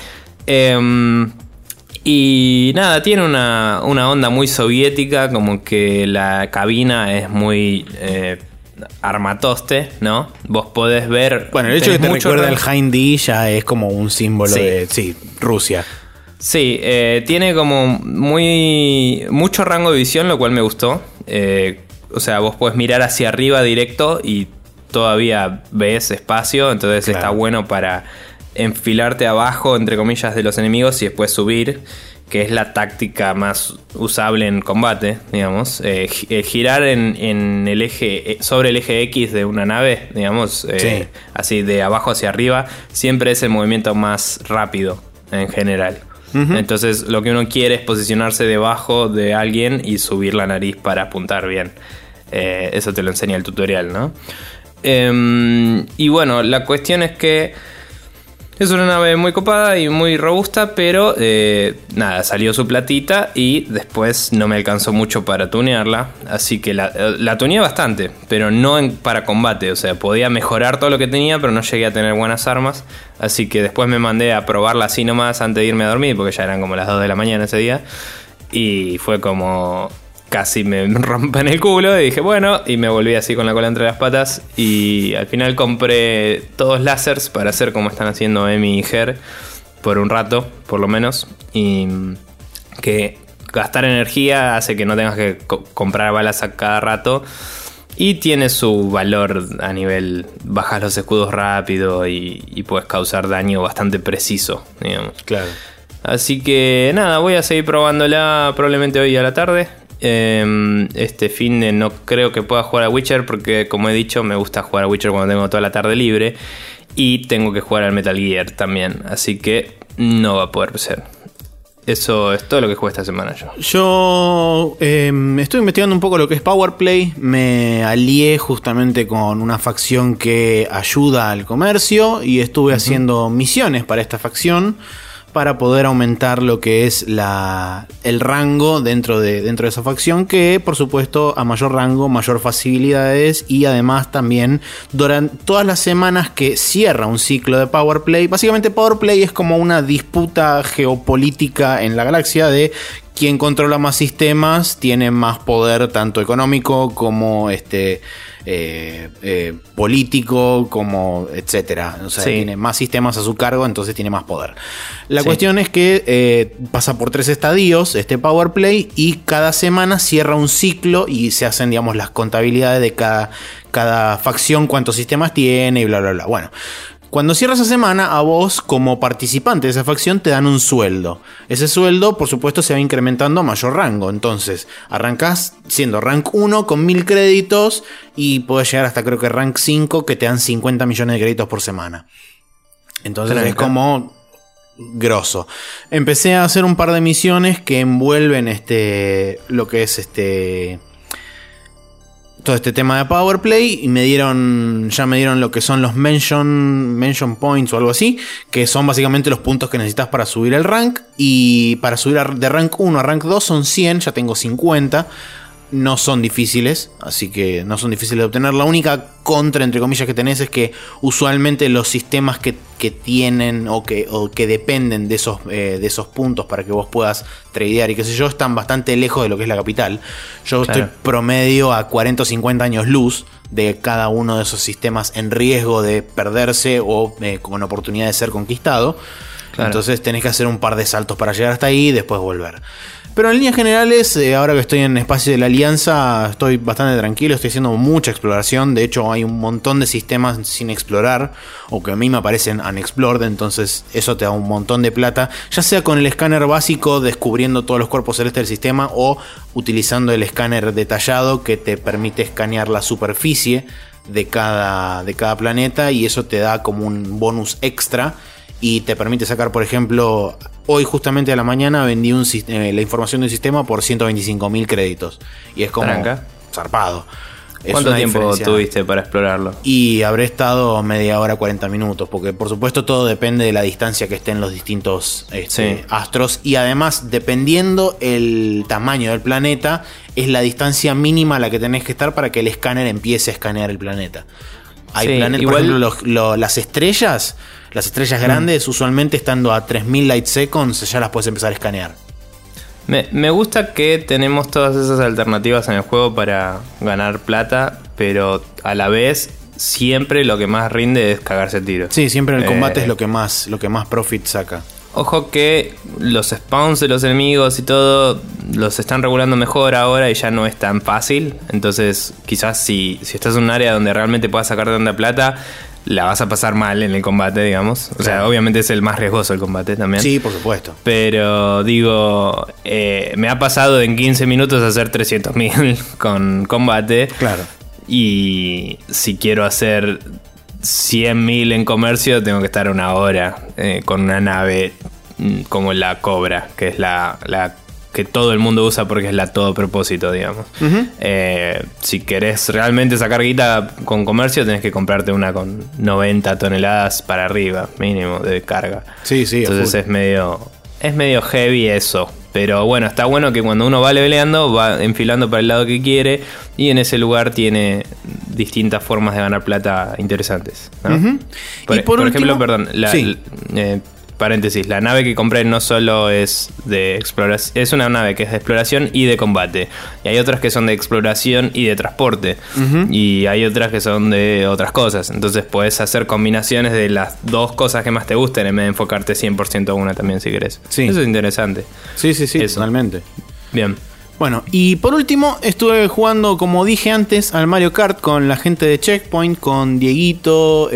Y nada, tiene una onda muy soviética, como que la cabina es muy armatoste, ¿no? Vos podés ver... Bueno, el hecho de que te recuerda el Hind D ya es como un símbolo de Rusia. Sí, tiene como mucho rango de visión, lo cual me gustó. O sea, vos podés mirar hacia arriba directo y todavía ves espacio, entonces está bueno para enfilarte abajo, entre comillas, de los enemigos y después subir, que es la táctica más usable en combate, digamos. Girar en el eje, sobre el eje X de una nave, digamos, así de abajo hacia arriba, siempre es el movimiento más rápido en general. Entonces lo que uno quiere es posicionarse debajo de alguien y subir la nariz para apuntar bien. Eso te lo enseña el tutorial, ¿no? Y bueno, la cuestión es que es una nave muy copada y muy robusta, pero nada, salió su platita y después no me alcanzó mucho para tunearla. Así que la tuneé bastante, pero no para combate. O sea, podía mejorar todo lo que tenía, pero no llegué a tener buenas armas. Así que después me mandé a probarla así nomás antes de irme a dormir, porque ya eran como las 2 de la mañana ese día. Y fue como... casi me rompen el culo y dije bueno, y me volví así con la cola entre las patas y al final compré todos lásers para hacer como están haciendo Emi y Ger por un rato, por lo menos, y que gastar energía hace que no tengas que comprar balas a cada rato y tiene su valor a nivel, bajas los escudos rápido y puedes causar daño bastante preciso, digamos. Claro. Así que nada, voy a seguir probándola probablemente hoy a la tarde. Este fin de no creo que pueda jugar a Witcher porque, como he dicho, me gusta jugar a Witcher cuando tengo toda la tarde libre y tengo que jugar al Metal Gear también, así que no va a poder ser. Eso es todo lo que jugué esta semana yo. Yo estoy investigando un poco lo que es Powerplay. Me alié justamente con una facción que ayuda al comercio y estuve haciendo misiones para esta facción para poder aumentar lo que es el rango dentro de esa facción, que por supuesto a mayor rango, mayor facilidades y además también durante todas las semanas que cierra un ciclo de Powerplay. Básicamente Powerplay es como una disputa geopolítica en la galaxia de quién controla más sistemas, tiene más poder tanto económico como político, como etcétera. O sea, tiene más sistemas a su cargo, entonces tiene más poder. La cuestión es que pasa por 3 estadios este Powerplay y cada semana cierra un ciclo y se hacen, digamos, las contabilidades de cada facción, cuántos sistemas tiene y bla, bla, bla. Bueno, cuando cierra esa semana, a vos, como participante de esa facción, te dan un sueldo. Ese sueldo, por supuesto, se va incrementando a mayor rango. Entonces, arrancás siendo rank 1 con 1000 créditos y podés llegar hasta, creo que rank 5, que te dan 50 millones de créditos por semana. Entonces es como grosso. Empecé a hacer un par de misiones que envuelven lo que es todo este tema de Powerplay y ya me dieron lo que son los mention points o algo así, que son básicamente los puntos que necesitas para subir el rank, y para subir de rank 1 a rank 2 son 100, ya tengo 50, no son difíciles, así que no son difíciles de obtener. La única contra, entre comillas, que tenés es que usualmente los sistemas que tienen o que dependen de esos puntos para que vos puedas tradear y qué sé yo, están bastante lejos de lo que es la capital. Yo estoy promedio a 40 o 50 años luz de cada uno de esos sistemas en riesgo de perderse o con oportunidad de ser conquistado. Claro. Entonces tenés que hacer un par de saltos para llegar hasta ahí y después volver. Pero en líneas generales, ahora que estoy en espacio de la Alianza, estoy bastante tranquilo, estoy haciendo mucha exploración. De hecho, hay un montón de sistemas sin explorar, o que a mí me aparecen unexplored, entonces eso te da un montón de plata. Ya sea con el escáner básico, descubriendo todos los cuerpos celestes del sistema, o utilizando el escáner detallado que te permite escanear la superficie de cada planeta, y eso te da como un bonus extra. Y te permite sacar, por ejemplo, hoy justamente a la mañana vendí la información de un sistema por 125.000 créditos. Y es como zarpado. ¿Cuánto tiempo tuviste para explorarlo? Y habré estado media hora, 40 minutos. Porque por supuesto todo depende de la distancia que estén los distintos astros. Y además, dependiendo el tamaño del planeta, es la distancia mínima a la que tenés que estar para que el escáner empiece a escanear el planeta. Hay planetas, igual, por ejemplo, las estrellas grandes, usualmente estando a 3000 light seconds, ya las puedes empezar a escanear. Me gusta que tenemos todas esas alternativas en el juego para ganar plata, pero a la vez siempre lo que más rinde es cagarse tiro. Sí, siempre en el combate es lo que más profit saca. Ojo que los spawns de los enemigos y todo los están regulando mejor ahora y ya no es tan fácil. Entonces quizás si estás en un área donde realmente puedas sacar tanta plata, la vas a pasar mal en el combate, digamos. O sea, obviamente es el más riesgoso el combate también. Sí, por supuesto. Pero digo, me ha pasado en 15 minutos hacer 300.000 con combate. Claro. Y si quiero hacer 100.000 en comercio, tengo que estar una hora con una nave como la Cobra, que es la que todo el mundo usa porque es la todo propósito, digamos. Uh-huh. Si querés realmente sacar guita con comercio, tenés que comprarte una con 90 toneladas para arriba, mínimo, de carga. Sí, sí. Entonces es medio heavy eso. Pero bueno, está bueno que cuando uno va leveleando, va enfilando para el lado que quiere, y en ese lugar tiene distintas formas de ganar plata interesantes, ¿no? Uh-huh. Por ejemplo, perdón, paréntesis, la nave que compré no solo es de exploración, es una nave que es de exploración y de combate. Y hay otras que son de exploración y de transporte. Uh-huh. Y hay otras que son de otras cosas. Entonces puedes hacer combinaciones de las dos cosas que más te gusten en vez de enfocarte 100% a una también si querés. Sí. Eso es interesante. Sí, totalmente. Bien. Bueno, y por último estuve jugando, como dije antes, al Mario Kart con la gente de Checkpoint, con Dieguito,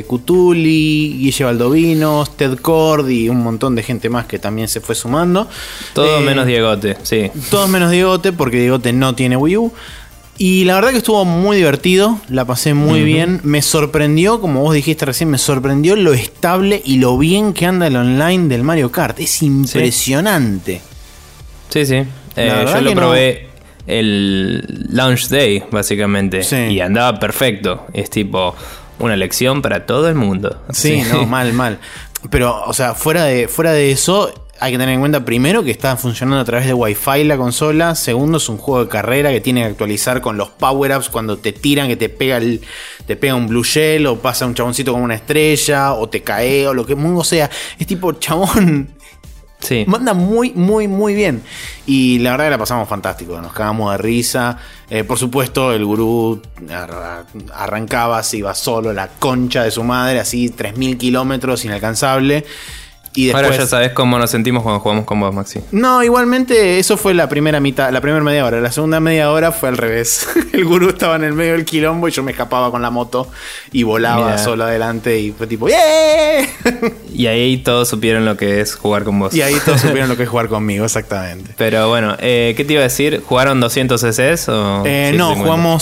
Cutuli, Guille Baldovinos, Ted Cord y un montón de gente más que también se fue sumando. Todo menos Diegote, sí. Todos menos Diegote, porque Diegote no tiene Wii U. Y la verdad que estuvo muy divertido, la pasé muy bien. Me sorprendió, como vos dijiste recién, me sorprendió lo estable y lo bien que anda el online del Mario Kart. Es impresionante. Sí. Yo lo probé el launch day, básicamente. Sí. Y andaba perfecto. Es tipo una lección para todo el mundo. Sí, no, mal. Pero, o sea, fuera de eso, hay que tener en cuenta, primero, que está funcionando a través de Wi-Fi la consola. Segundo, es un juego de carrera que tiene que actualizar con los power-ups cuando te tiran, que te pega un blue shell, o pasa un chaboncito con una estrella, o te cae, o lo que o sea. Es tipo, chabón... Sí. Manda muy, muy, muy bien. Y la verdad que la pasamos fantástico. Nos cagamos de risa. Por supuesto, el gurú arrancaba, se iba solo, la concha de su madre, así 3.000 kilómetros, inalcanzable. Y después, ahora ya sabes cómo nos sentimos cuando jugamos con vos, Maxi. No, igualmente eso fue la primera mitad, la primera media hora. La segunda media hora fue al revés. El gurú estaba en el medio del quilombo y yo me escapaba con la moto y volaba solo adelante y fue tipo ¡yeah! Y ahí todos supieron lo que es jugar con vos. Y ahí todos supieron lo que es jugar conmigo, exactamente. Pero bueno, ¿qué te iba a decir? ¿Jugaron 200 CCs o...? No, jugamos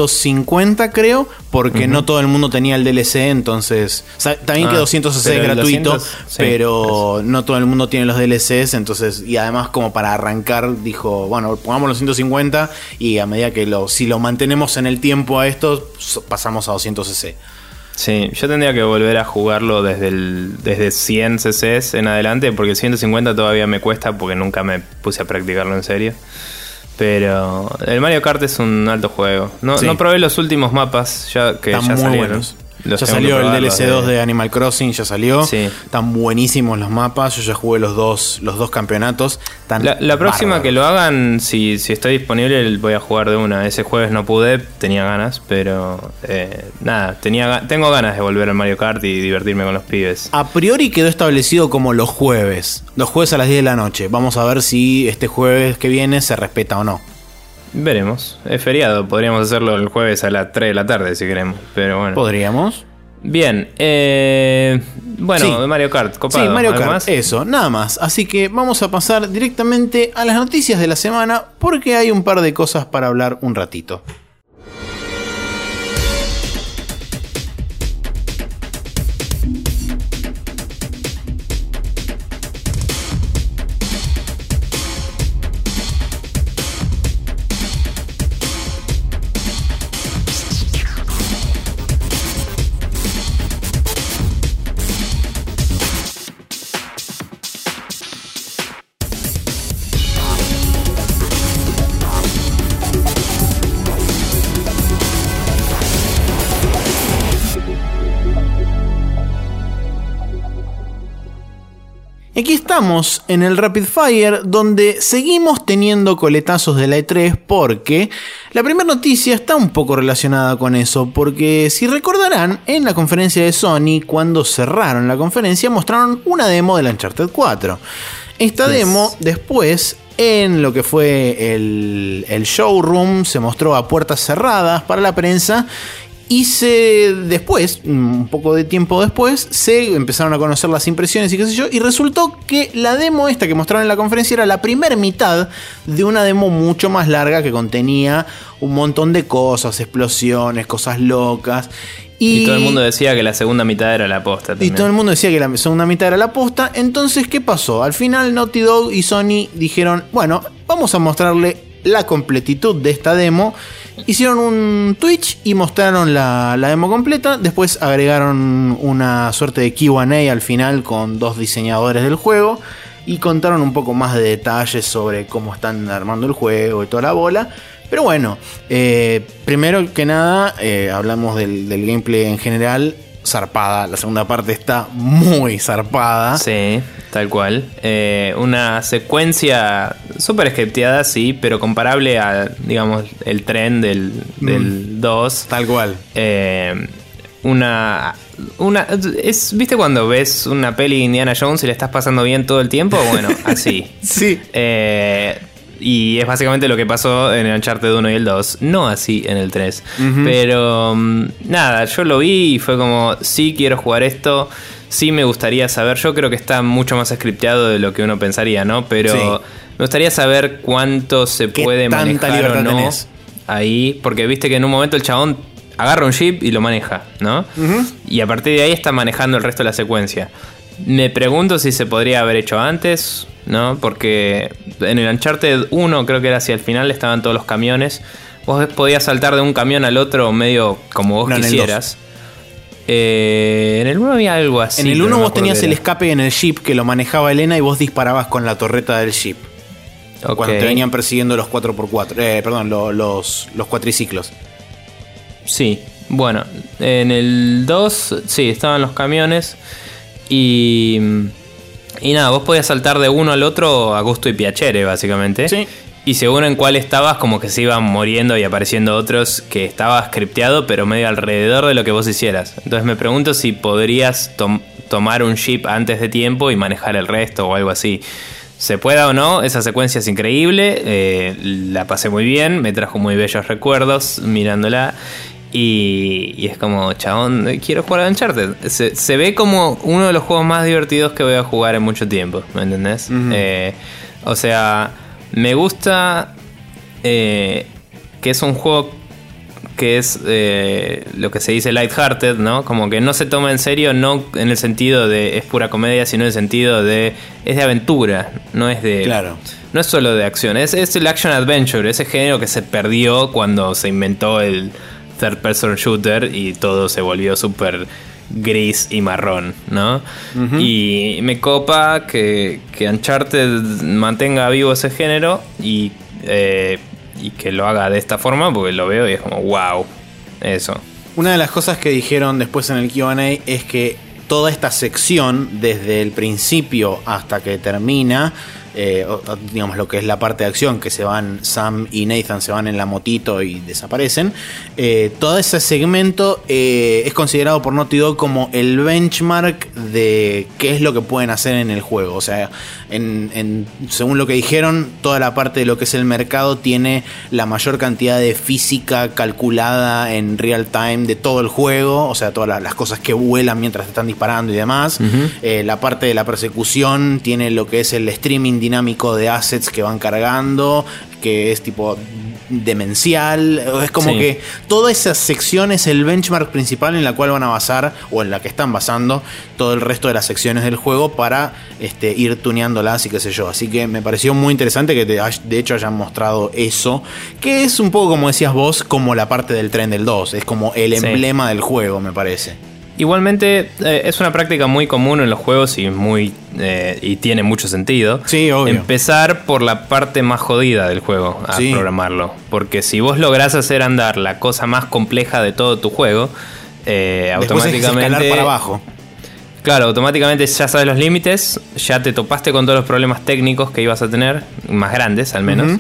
150 creo, porque no todo el mundo tenía el DLC, entonces... también que 200 CC es gratuito, 200, pero no todo el mundo tiene los DLCs, entonces, y además como para arrancar dijo, bueno, pongamos los 150 y a medida que si lo mantenemos en el tiempo a esto, pasamos a 200 CC. Sí, yo tendría que volver a jugarlo desde 100 CCs en adelante, porque 150 todavía me cuesta porque nunca me puse a practicarlo en serio. Pero el Mario Kart es un alto juego. No, Sí. no probé los últimos mapas ya que Están ya muy salieron. buenos. Los Ya tengo salió que el probar, DLC 2 de Animal Crossing, ya salió. Sí. Están buenísimos los mapas. Yo ya jugué los dos campeonatos. Están La próxima bárbaros. que lo hagan, si estoy disponible, voy a jugar de una. Ese jueves no pude, tenía ganas, pero nada, tengo ganas de volver al Mario Kart y divertirme con los pibes. A priori quedó establecido como los jueves a las 10 de la noche. Vamos a ver si este jueves que viene se respeta o no. Veremos. Es feriado, podríamos hacerlo el jueves a las 3 de la tarde si queremos, pero bueno. ¿Podríamos? Bien, bueno, Sí. Mario Kart, copado. Sí, Mario ¿Algo Kart, más? eso, nada más. Así que vamos a pasar directamente a las noticias de la semana porque hay un par de cosas para hablar un ratito. Aquí estamos en el Rapid Fire donde seguimos teniendo coletazos de la E3 porque la primera noticia está un poco relacionada con eso porque si recordarán en la conferencia de Sony cuando cerraron la conferencia mostraron una demo del Uncharted 4. Esta demo después en lo que fue el showroom se mostró a puertas cerradas para la prensa. Y después, un poco de tiempo después, se empezaron a conocer las impresiones y qué sé yo. Y resultó que la demo esta que mostraron en la conferencia era la primera mitad de una demo mucho más larga que contenía un montón de cosas, explosiones, cosas locas. Y todo el mundo decía que la segunda mitad era la posta también. Y todo el mundo decía que la segunda mitad era la posta. Entonces, ¿qué pasó? Al final Naughty Dog y Sony dijeron, bueno, vamos a mostrarle la completitud de esta demo. Hicieron un Twitch y mostraron la demo completa. Después agregaron una suerte de Q&A al final con dos diseñadores del juego. Y contaron un poco más de detalles sobre cómo están armando el juego y toda la bola. Pero bueno, primero que nada hablamos del gameplay en general. Zarpada, la segunda parte está muy zarpada. Sí, tal cual. Una secuencia súper scripteada, sí, pero comparable a, digamos, el tren del 2. Tal cual. ¿Viste cuando ves una peli de Indiana Jones y le estás pasando bien todo el tiempo? Bueno, así. Sí. Y es básicamente lo que pasó en el Uncharted 1 y el 2. No así en el 3. Pero nada, yo lo vi y fue como, sí quiero jugar esto. Sí me gustaría saber. Yo creo que está mucho más scripteado de lo que uno pensaría, ¿no? Pero sí, me gustaría saber cuánto se puede manejar o no tenés ahí. Porque viste que en un momento el chabón agarra un jeep y lo maneja, ¿no? Y a partir de ahí está manejando el resto de la secuencia. Me pregunto si se podría haber hecho antes, ¿no? Porque en el Uncharted 1, creo que era hacia el final, estaban todos los camiones. Vos podías saltar de un camión al otro medio como vos quisieras. En el 1 había algo así. En el 1 no vos tenías el escape en el jeep que lo manejaba Elena y vos disparabas con la torreta del jeep. Okay. Cuando te venían persiguiendo los 4x4. Perdón, los cuatriciclos. Sí, bueno, en el 2, sí, estaban los camiones. Y nada, vos podías saltar de uno al otro a gusto y piacere, básicamente. Sí. Y según en cuál estabas, como que se iban muriendo y apareciendo otros que estaba scripteado, pero medio alrededor de lo que vos hicieras. Entonces me pregunto si podrías tomar un jeep antes de tiempo y manejar el resto o algo así. ¿Se pueda o no? Esa secuencia es increíble. La pasé muy bien, me trajo muy bellos recuerdos mirándola. Y es como, chabón, quiero jugar a Uncharted. Se ve como uno de los juegos más divertidos que voy a jugar en mucho tiempo, ¿me entendés? O sea, me gusta que es un juego que es lo que se dice lighthearted, ¿no? Como que no se toma en serio, no en el sentido de es pura comedia, sino en el sentido de es de aventura, no es de... Claro. No es solo de acción, es el action adventure, ese género que se perdió cuando se inventó el third person shooter y todo se volvió súper gris y marrón, ¿no? Y me copa que Uncharted mantenga vivo ese género y y que lo haga de esta forma, porque lo veo y es como wow, eso. Una de las cosas que dijeron después en el Q&A es que toda esta sección, desde el principio hasta que termina, digamos lo que es la parte de acción, que se van, Sam y Nathan se van en la motito y desaparecen, todo ese segmento es considerado por Naughty Dog como el benchmark de qué es lo que pueden hacer en el juego. O sea, según lo que dijeron, toda la parte de lo que es el mercado tiene la mayor cantidad de física calculada en real time de todo el juego, o sea, todas las cosas que vuelan mientras te están disparando y demás. La parte de la persecución tiene lo que es el streaming dinámico de assets que van cargando, que es tipo demencial. Es como que toda esa sección es el benchmark principal en la cual van a basar, o en la que están basando todo el resto de las secciones del juego para ir tuneándolas y qué sé yo. Así que me pareció muy interesante que de hecho hayan mostrado eso, que es un poco, como decías vos, como la parte del tren del 2, es como el emblema del juego, me parece. Igualmente es una práctica muy común en los juegos y tiene mucho sentido. Sí, obvio. Empezar por la parte más jodida del juego a programarlo. Porque si vos lográs hacer andar la cosa más compleja de todo tu juego, automáticamente escalar para abajo. Claro, automáticamente ya sabes los límites, ya te topaste con todos los problemas técnicos que ibas a tener, más grandes al menos,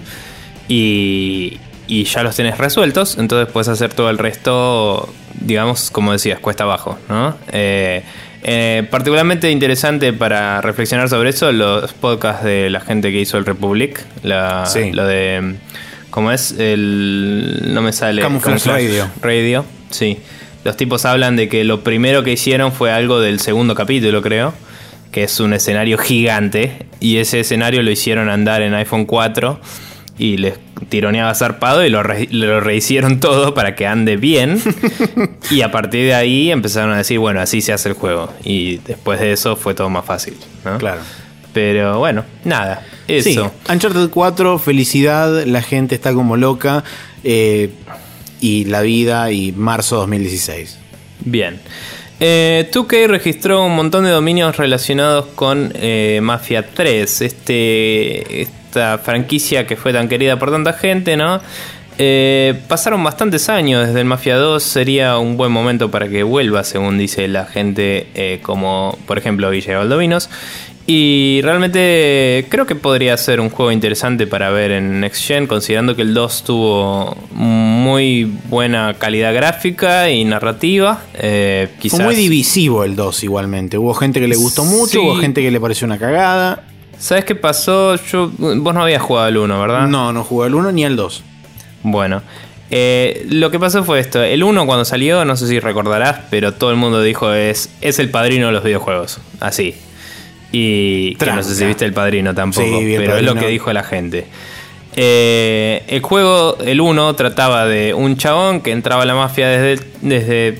y ya los tenés resueltos, entonces puedes hacer todo el resto, digamos, como decías, cuesta abajo, ¿no? Particularmente interesante para reflexionar sobre eso, los podcasts de la gente que hizo el Republic, lo de, ¿cómo es? No me sale. Camouflage Radio, sí. Los tipos hablan de que lo primero que hicieron fue algo del segundo capítulo, creo, que es un escenario gigante, y ese escenario lo hicieron andar en iPhone 4 y les tironeaba zarpado y lo rehicieron todo para que ande bien. Y a partir de ahí empezaron a decir, bueno, así se hace el juego. Y después de eso fue todo más fácil, ¿no? Claro. Pero bueno, nada, eso. Sí, Uncharted 4, felicidad, la gente está como loca. Y la vida, y marzo 2016. Bien. 2K registró un montón de dominios relacionados con Mafia 3. Esta franquicia que fue tan querida por tanta gente, ¿no? Pasaron bastantes años desde el Mafia 2. Sería un buen momento para que vuelva, según dice la gente, como por ejemplo Villa Baldovinos. Y realmente creo que podría ser un juego interesante para ver en Next Gen, considerando que el 2 tuvo muy buena calidad gráfica y narrativa. Quizás... Fue muy divisivo el 2 igualmente. Hubo gente que le gustó mucho, hubo gente que le pareció una cagada. ¿Sabes qué pasó? Vos no habías jugado al 1, ¿verdad? No jugué al 1 ni al 2. Bueno, lo que pasó fue esto. El 1 cuando salió, no sé si recordarás, pero todo el mundo dijo es el padrino de los videojuegos. Así. Y que no sé si viste El Padrino tampoco, sí, pero es lo que dijo la gente. El juego, el 1, trataba de un chabón que entraba a la mafia desde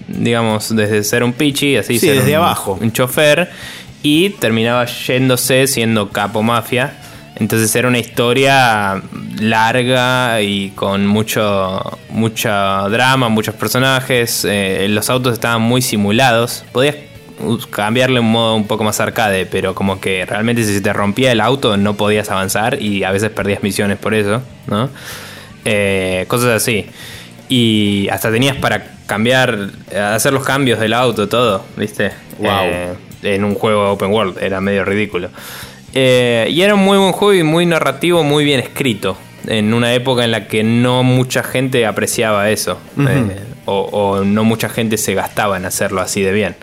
ser un pichi, así, sí, desde abajo, un chofer, y terminaba yéndose siendo capo mafia. Entonces era una historia larga y con mucho drama, muchos personajes. Los autos estaban muy simulados. Podías cambiarle un modo un poco más arcade, pero como que realmente si se te rompía el auto no podías avanzar y a veces perdías misiones por eso, ¿no? Cosas así. Y hasta tenías para hacer los cambios del auto, todo, ¿viste? Wow. En un juego open world, era medio ridículo. Y era un muy buen juego y muy narrativo, muy bien escrito, en una época en la que no mucha gente apreciaba eso, o no mucha gente se gastaba en hacerlo así de bien.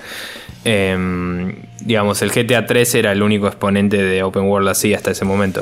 Digamos, el GTA 3 era el único exponente de open world así hasta ese momento.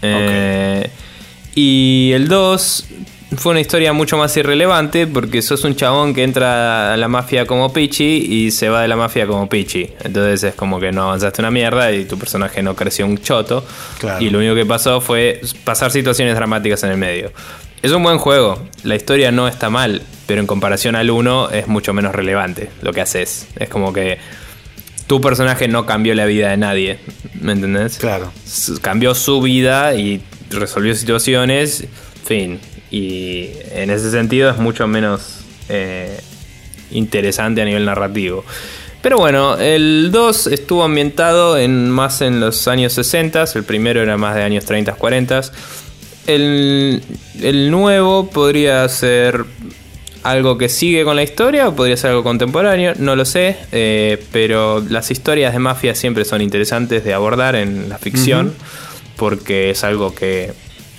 Y el 2 fue una historia mucho más irrelevante porque sos un chabón que entra a la mafia como pichi y se va de la mafia como pichi. Entonces es como que no avanzaste una mierda y tu personaje no creció un choto. Claro. Y lo único que pasó fue pasar situaciones dramáticas en el medio. Es un buen juego, la historia no está mal, pero en comparación al 1 es mucho menos relevante lo que haces. Es como que tu personaje no cambió la vida de nadie, ¿me entendés? Claro. Cambió su vida y resolvió situaciones, fin. Y en ese sentido es mucho menos interesante a nivel narrativo. Pero bueno, el 2 estuvo ambientado más en los años 60, el primero era más de años 30, 40. el nuevo podría ser algo que sigue con la historia o podría ser algo contemporáneo, no lo sé, pero las historias de mafia siempre son interesantes de abordar en la ficción, porque es algo que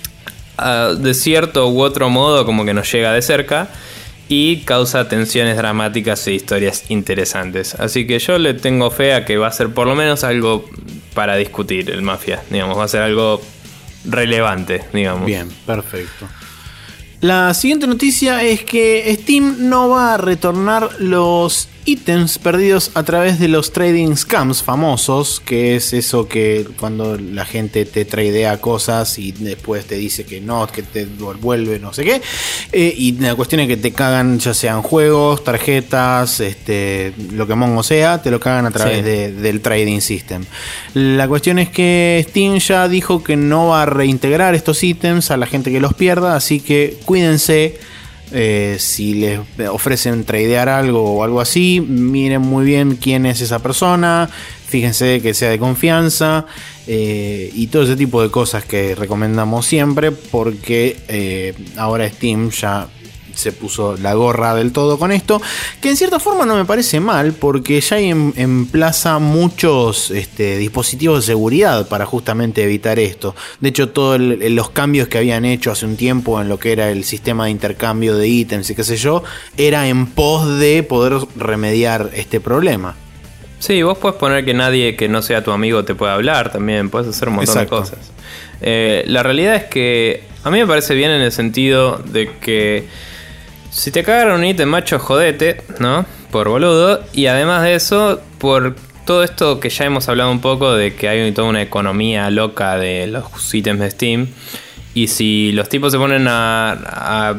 de cierto u otro modo como que nos llega de cerca y causa tensiones dramáticas e historias interesantes. Así que yo le tengo fe a que va a ser por lo menos algo para discutir el mafia, digamos, va a ser algo relevante, digamos. Bien, perfecto. La siguiente noticia es que Steam no va a retornar los ítems perdidos a través de los trading scams famosos, que es eso que cuando la gente te tradea cosas y después te dice que no, que te devuelve no sé qué, y la cuestión es que te cagan ya sean juegos, tarjetas, lo que mongo sea, te lo cagan a través del trading system. La cuestión es que Steam ya dijo que no va a reintegrar estos ítems a la gente que los pierda, así que cuídense. Si les ofrecen tradear algo o algo así, miren muy bien quién es esa persona, fíjense que sea de confianza, y todo ese tipo de cosas que recomendamos siempre, porque ahora Steam ya se puso la gorra del todo con esto, que en cierta forma no me parece mal, porque ya hay en plaza muchos dispositivos de seguridad para justamente evitar esto. De hecho, todos los cambios que habían hecho hace un tiempo en lo que era el sistema de intercambio de ítems y qué sé yo, era en pos de poder remediar este problema. Sí, vos podés poner que nadie que no sea tu amigo te pueda hablar también, podés hacer un montón de cosas. La realidad es que a mí me parece bien en el sentido de que si te cagaron un ítem, macho, jodete, ¿no? Por boludo. Y además de eso, por todo esto que ya hemos hablado un poco de que hay toda una economía loca de los ítems de Steam. Y si los tipos se ponen a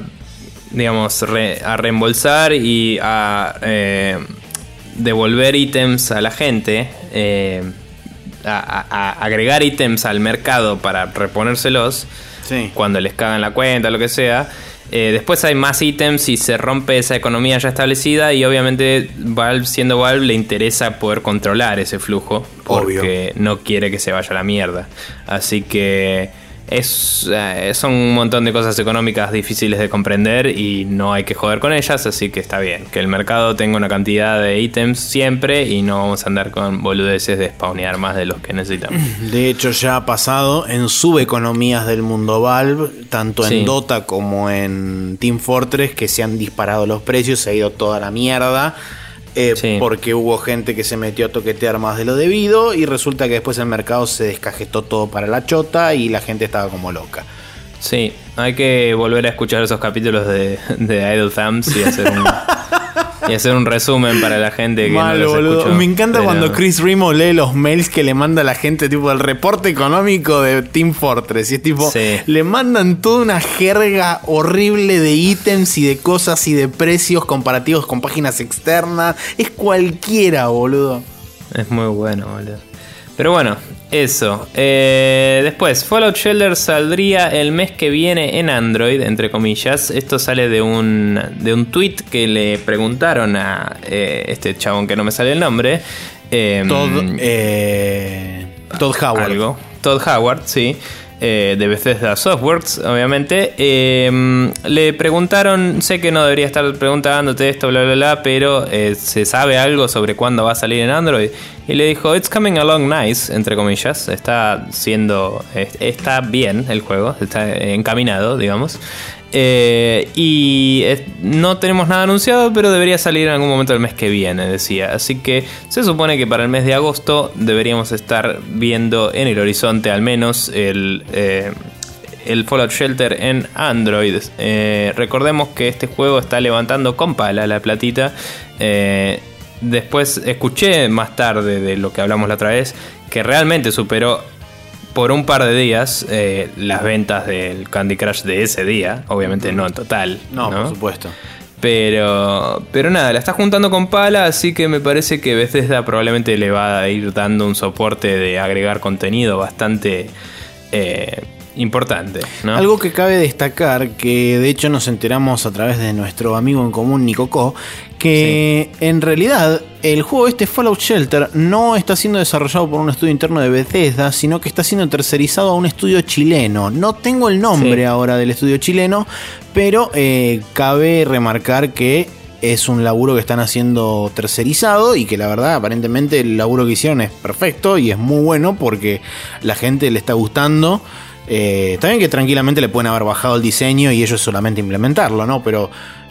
reembolsar y a devolver ítems a la gente, a agregar ítems al mercado para reponérselos, cuando les cagan la cuenta, lo que sea. Después hay más ítems y se rompe esa economía ya establecida y obviamente Valve, siendo Valve, le interesa poder controlar ese flujo porque no quiere que se vaya a la mierda. Así que son un montón de cosas económicas difíciles de comprender y no hay que joder con ellas, así que está bien que el mercado tenga una cantidad de ítems siempre y no vamos a andar con boludeces de spawnear más de los que necesitamos. De hecho ya ha pasado en subeconomías del mundo Valve, tanto en Dota como en Team Fortress, que se han disparado los precios, se ha ido toda la mierda. Porque hubo gente que se metió a toquetear más de lo debido y resulta que después el mercado se descajetó todo para la chota y la gente estaba como loca. Sí, hay que volver a escuchar esos capítulos de Idle Thumbs y hacer un resumen para la gente que no los escuchó. Me encanta cuando Chris Remo lee los mails que le manda a la gente, tipo el reporte económico de Team Fortress, y es tipo, le mandan toda una jerga horrible de ítems y de cosas y de precios comparativos con páginas externas. Es cualquiera, boludo. Es muy bueno, boludo. Pero bueno, eso. Después, Fallout Shelter saldría el mes que viene en Android, entre comillas. Esto sale de un tweet que le preguntaron a este chabón que no me sale el nombre. Todd Howard. Todd Howard, sí. De Bethesda Softworks, obviamente. Le preguntaron, sé que no debería estar preguntándote esto, bla bla bla, pero ¿se sabe algo sobre cuándo va a salir en Android? Y le dijo, it's coming along nice, entre comillas. Está bien el juego, está encaminado, digamos. No tenemos nada anunciado, pero debería salir en algún momento del mes que viene, decía. Así que se supone que para el mes de agosto deberíamos estar viendo en el horizonte al menos el Fallout Shelter en Android. Recordemos que este juego está levantando con pala la platita. Después escuché más tarde de lo que hablamos la otra vez que realmente superó por un par de días las ventas del Candy Crush de ese día. Obviamente no en total, ¿no? Por supuesto. Pero nada, la está juntando con pala, así que me parece que Bethesda probablemente le va a ir dando un soporte de agregar contenido bastante importante, ¿no? Algo que cabe destacar, que de hecho nos enteramos a través de nuestro amigo en común Nicoco, que en realidad el juego Fallout Shelter no está siendo desarrollado por un estudio interno de Bethesda, sino que está siendo tercerizado a un estudio chileno. No tengo el nombre ahora del estudio chileno, pero cabe remarcar que es un laburo que están haciendo tercerizado y que la verdad aparentemente el laburo que hicieron es perfecto y es muy bueno porque la gente le está gustando. También que tranquilamente le pueden haber bajado el diseño y ellos solamente implementarlo, ¿no? Pero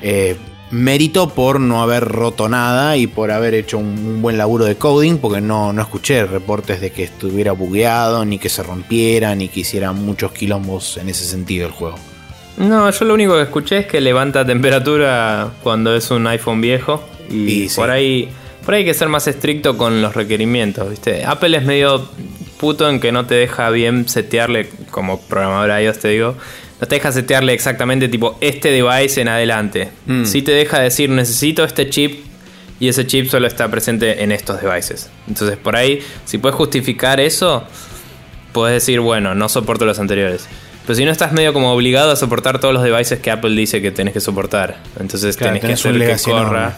mérito por no haber roto nada y por haber hecho un buen laburo de coding, porque no escuché reportes de que estuviera bugueado, ni que se rompiera, ni que hiciera muchos quilombos en ese sentido el juego. No, yo lo único que escuché es que levanta temperatura cuando es un iPhone viejo y por ahí hay que ser más estricto con los requerimientos, ¿viste? Apple es medio puto en que no te deja bien setearle, como programador iOS te digo, no te deja setearle exactamente tipo este device en adelante. Sí te deja decir necesito este chip y ese chip solo está presente en estos devices. Entonces por ahí, si puedes justificar eso, puedes decir bueno, no soporto los anteriores. Pero si no estás medio como obligado a soportar todos los devices que Apple dice que tenés que soportar. Entonces tenés que hacer que corra.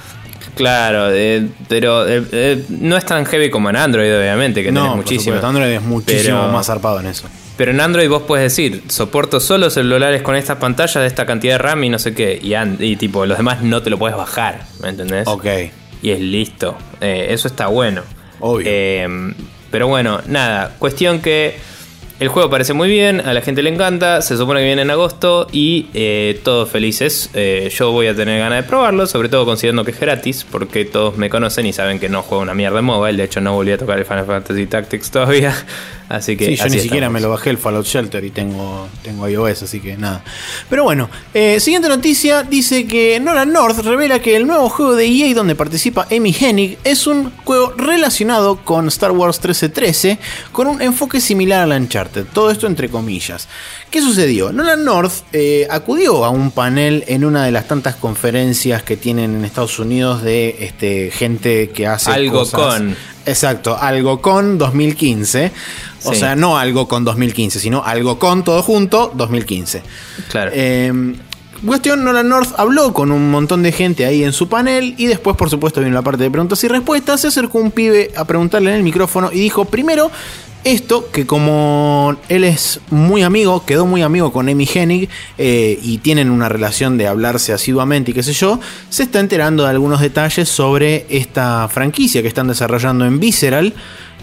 Claro, pero no es tan heavy como en Android, obviamente, que tenés muchísimo. Android es muchísimo más zarpado en eso. Pero en Android vos puedes decir, soporto solo celulares con esta pantalla de esta cantidad de RAM y no sé qué. Y tipo, los demás no te lo puedes bajar, ¿me entendés? Ok. Y es listo. Eso está bueno. Obvio. Pero bueno, nada. Cuestión que el juego parece muy bien, a la gente le encanta, se supone que viene en agosto y todos felices. Yo voy a tener ganas de probarlo, sobre todo considerando que es gratis, porque todos me conocen y saben que no juego una mierda de mobile. De hecho, no volví a tocar el Final Fantasy Tactics todavía. Así que sí, yo ni siquiera me lo bajé el Fallout Shelter y tengo iOS, así que nada. Pero bueno, siguiente noticia dice que Nolan North revela que el nuevo juego de EA donde participa Amy Hennig es un juego relacionado con Star Wars 1313 con un enfoque similar a la Uncharted. Todo esto entre comillas. ¿Qué sucedió? Nolan North acudió a un panel en una de las tantas conferencias que tienen en Estados Unidos de gente que hace algo cosas. Con. Exacto, Algo Con 2015. O sea, no Algo Con 2015, sino Algo Con todo junto 2015. Claro. Cuestión, Nolan North habló con un montón de gente ahí en su panel y después, por supuesto, vino la parte de preguntas y respuestas. Se acercó un pibe a preguntarle en el micrófono y dijo, primero, esto, que como él es muy amigo, quedó muy amigo con Amy Hennig y tienen una relación de hablarse asiduamente y qué sé yo, se está enterando de algunos detalles sobre esta franquicia que están desarrollando en Visceral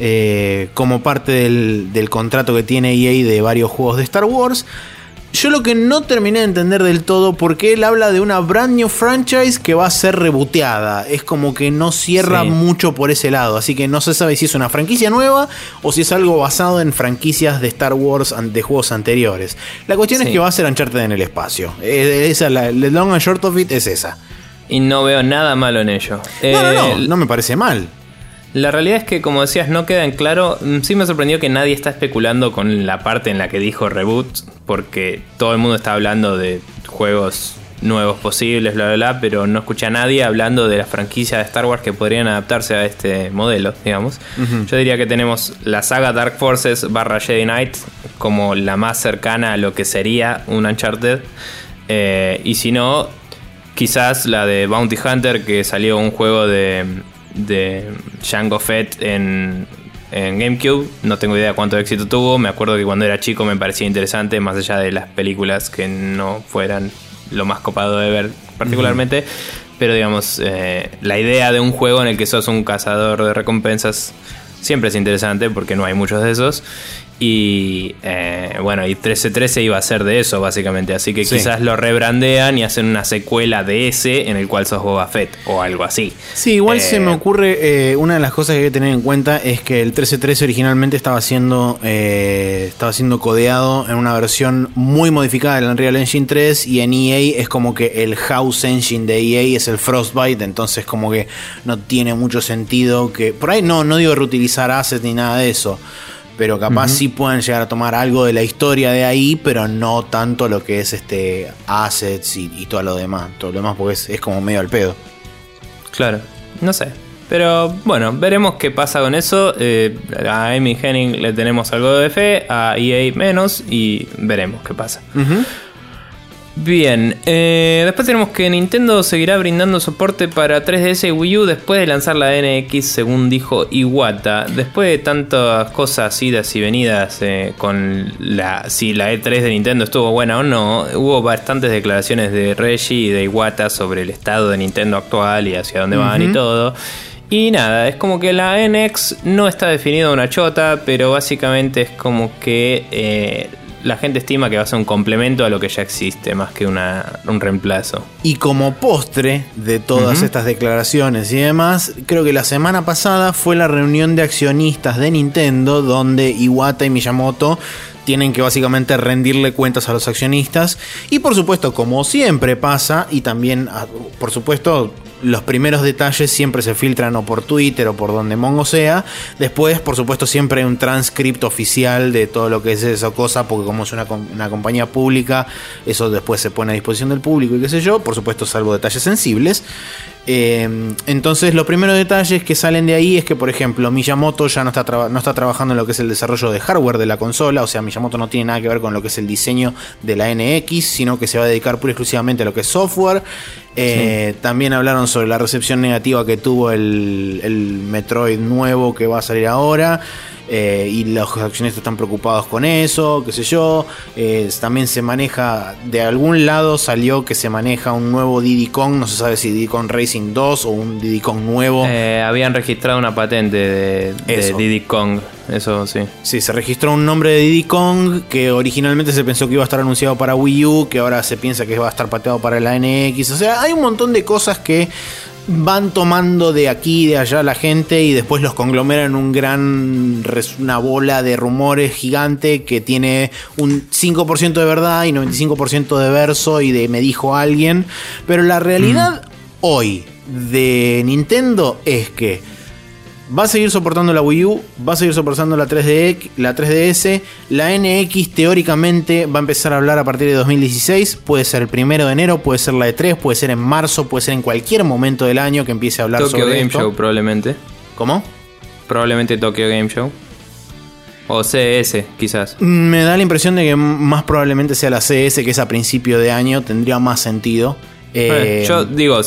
como parte del contrato que tiene EA de varios juegos de Star Wars. Yo lo que no terminé de entender del todo, porque él habla de una brand new franchise que va a ser rebooteada. Es como que no cierra mucho por ese lado. Así que no se sabe si es una franquicia nueva o si es algo basado en franquicias de Star Wars de juegos anteriores. La cuestión es que va a ser Uncharted en el espacio. Esa, la long and short of it es esa. Y no veo nada malo en ello. No me parece mal. La realidad es que, como decías, no queda en claro. Sí me sorprendió que nadie está especulando con la parte en la que dijo reboot, porque todo el mundo está hablando de juegos nuevos posibles, bla, bla, bla, pero no escuché a nadie hablando de la franquicia de Star Wars que podrían adaptarse a este modelo, digamos. Yo diría que tenemos la saga Dark Forces / Jedi Knight como la más cercana a lo que sería un Uncharted. Y si no, quizás la de Bounty Hunter, que salió un juego de Jango Fett en GameCube. No tengo idea cuánto éxito tuvo. Me acuerdo que cuando era chico me parecía interesante, más allá de las películas que no fueran lo más copado de ver particularmente. Pero digamos, la idea de un juego en el que sos un cazador de recompensas siempre es interesante, porque no hay muchos de esos. Y bueno, y 1313 iba a ser de eso básicamente, así que quizás lo rebrandean y hacen una secuela de ese en el cual sos Boba Fett o algo así. Sí, igual se me ocurre, una de las cosas que hay que tener en cuenta es que el 1313 originalmente estaba siendo codeado en una versión muy modificada del Unreal Engine 3, y en EA es como que el house engine de EA es el Frostbite, entonces como que no tiene mucho sentido que, por ahí no digo reutilizar assets ni nada de eso, pero capaz sí pueden llegar a tomar algo de la historia de ahí, pero no tanto lo que es assets y todo lo demás. Todo lo demás porque es como medio al pedo. Claro, no sé. Pero bueno, veremos qué pasa con eso. A Amy Hennig le tenemos algo de fe, a EA menos, y veremos qué pasa. Bien, después tenemos que Nintendo seguirá brindando soporte para 3DS y Wii U después de lanzar la NX, según dijo Iwata. Después de tantas cosas, idas y venidas con si la E3 de Nintendo estuvo buena o no, hubo bastantes declaraciones de Reggie y de Iwata sobre el estado de Nintendo actual y hacia dónde van y todo. Y nada, es como que la NX no está definida una chota, pero básicamente es como que la gente estima que va a ser un complemento a lo que ya existe, más que un reemplazo. Y como postre de todas estas declaraciones y demás, creo que la semana pasada fue la reunión de accionistas de Nintendo, donde Iwata y Miyamoto tienen que básicamente rendirle cuentas a los accionistas. Y por supuesto, como siempre pasa, y también, por supuesto, los primeros detalles siempre se filtran o por Twitter o por donde mongo sea. Después, por supuesto, siempre hay un transcript oficial de todo lo que es esa cosa, porque como es una compañía pública, eso después se pone a disposición del público y qué sé yo. Por supuesto, salvo detalles sensibles. Entonces, los primeros detalles que salen de ahí es que, por ejemplo, Miyamoto ya no está trabajando en lo que es el desarrollo de hardware de la consola. O sea, Miyamoto no tiene nada que ver con lo que es el diseño de la NX, sino que se va a dedicar pura y exclusivamente a lo que es software. También hablaron sobre la recepción negativa que tuvo el Metroid nuevo que va a salir ahora. Y los accionistas están preocupados con eso, qué sé yo. También se maneja, de algún lado salió que se maneja un nuevo Diddy Kong. No se sabe si Diddy Kong Racing 2 o un Diddy Kong nuevo. Habían registrado una patente de Diddy Kong. Eso sí. Sí, se registró un nombre de Diddy Kong que originalmente se pensó que iba a estar anunciado para Wii U, que ahora se piensa que va a estar pateado para la NX. O sea, hay un montón de cosas que van tomando de aquí y de allá la gente y después los conglomeran en una bola de rumores gigante que tiene un 5% de verdad y 95% de verso y de me dijo alguien. Pero la realidad hoy de Nintendo es que va a seguir soportando la Wii U, va a seguir soportando la 3DS, la NX teóricamente va a empezar a hablar a partir de 2016, puede ser el 1 de enero, puede ser la E3, puede ser en marzo, puede ser en cualquier momento del año que empiece a hablar Tokyo sobre Game esto. Show probablemente. ¿Cómo? Probablemente Tokyo Game Show. O CS, quizás. Me da la impresión de que más probablemente sea la CS, que es a principio de año, tendría más sentido. Yo digo,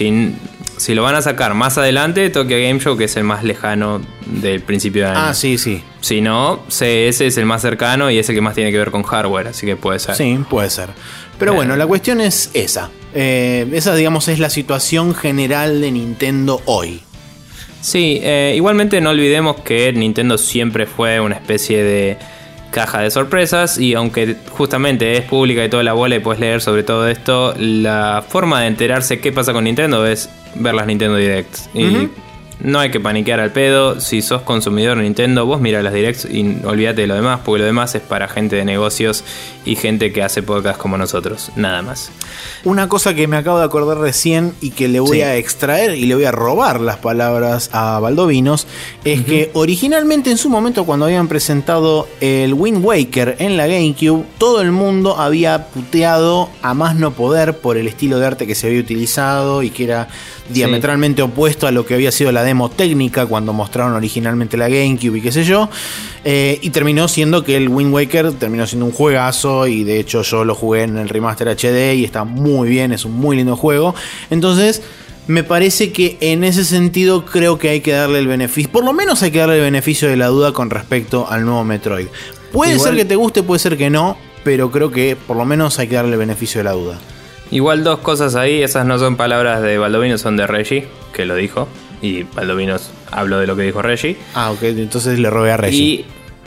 si lo van a sacar más adelante, Tokyo Game Show, que es el más lejano del principio de año. Ah, sí, sí. Si no, CS es el más cercano y es el que más tiene que ver con hardware, así que puede ser. Sí, puede ser. Pero bueno, la cuestión es esa. Esa, digamos, es la situación general de Nintendo hoy. Sí, igualmente no olvidemos que Nintendo siempre fue una especie de caja de sorpresas, y aunque justamente es pública y toda la bola y puedes leer sobre todo esto, la forma de enterarse qué pasa con Nintendo es ver las Nintendo Directs. Y no hay que paniquear al pedo. Si sos consumidor de Nintendo, vos mirá las Directs y olvídate de lo demás, porque lo demás es para gente de negocios y gente que hace podcast como nosotros, nada más. Una cosa que me acabo de acordar recién y que le voy a extraer y le voy a robar las palabras a Baldovinos es que originalmente en su momento, cuando habían presentado el Wind Waker en la GameCube, todo el mundo había puteado a más no poder por el estilo de arte que se había utilizado y que era diametralmente opuesto a lo que había sido la demo técnica cuando mostraron originalmente la GameCube y qué sé yo. Y terminó siendo que el Wind Waker terminó siendo un juegazo, y de hecho yo lo jugué en el Remaster HD y está muy bien, es un muy lindo juego. Entonces me parece que en ese sentido creo que hay que darle el beneficio, por lo menos hay que darle el beneficio de la duda con respecto al nuevo Metroid. Puede ser que te guste, puede ser que no, pero creo que por lo menos hay que darle el beneficio de la duda. Igual dos cosas ahí, esas no son palabras de Baldovinos, son de Reggie, que lo dijo. Y Baldovinos habló de lo que dijo Reggie. Ah, ok, entonces le robé a Reggie.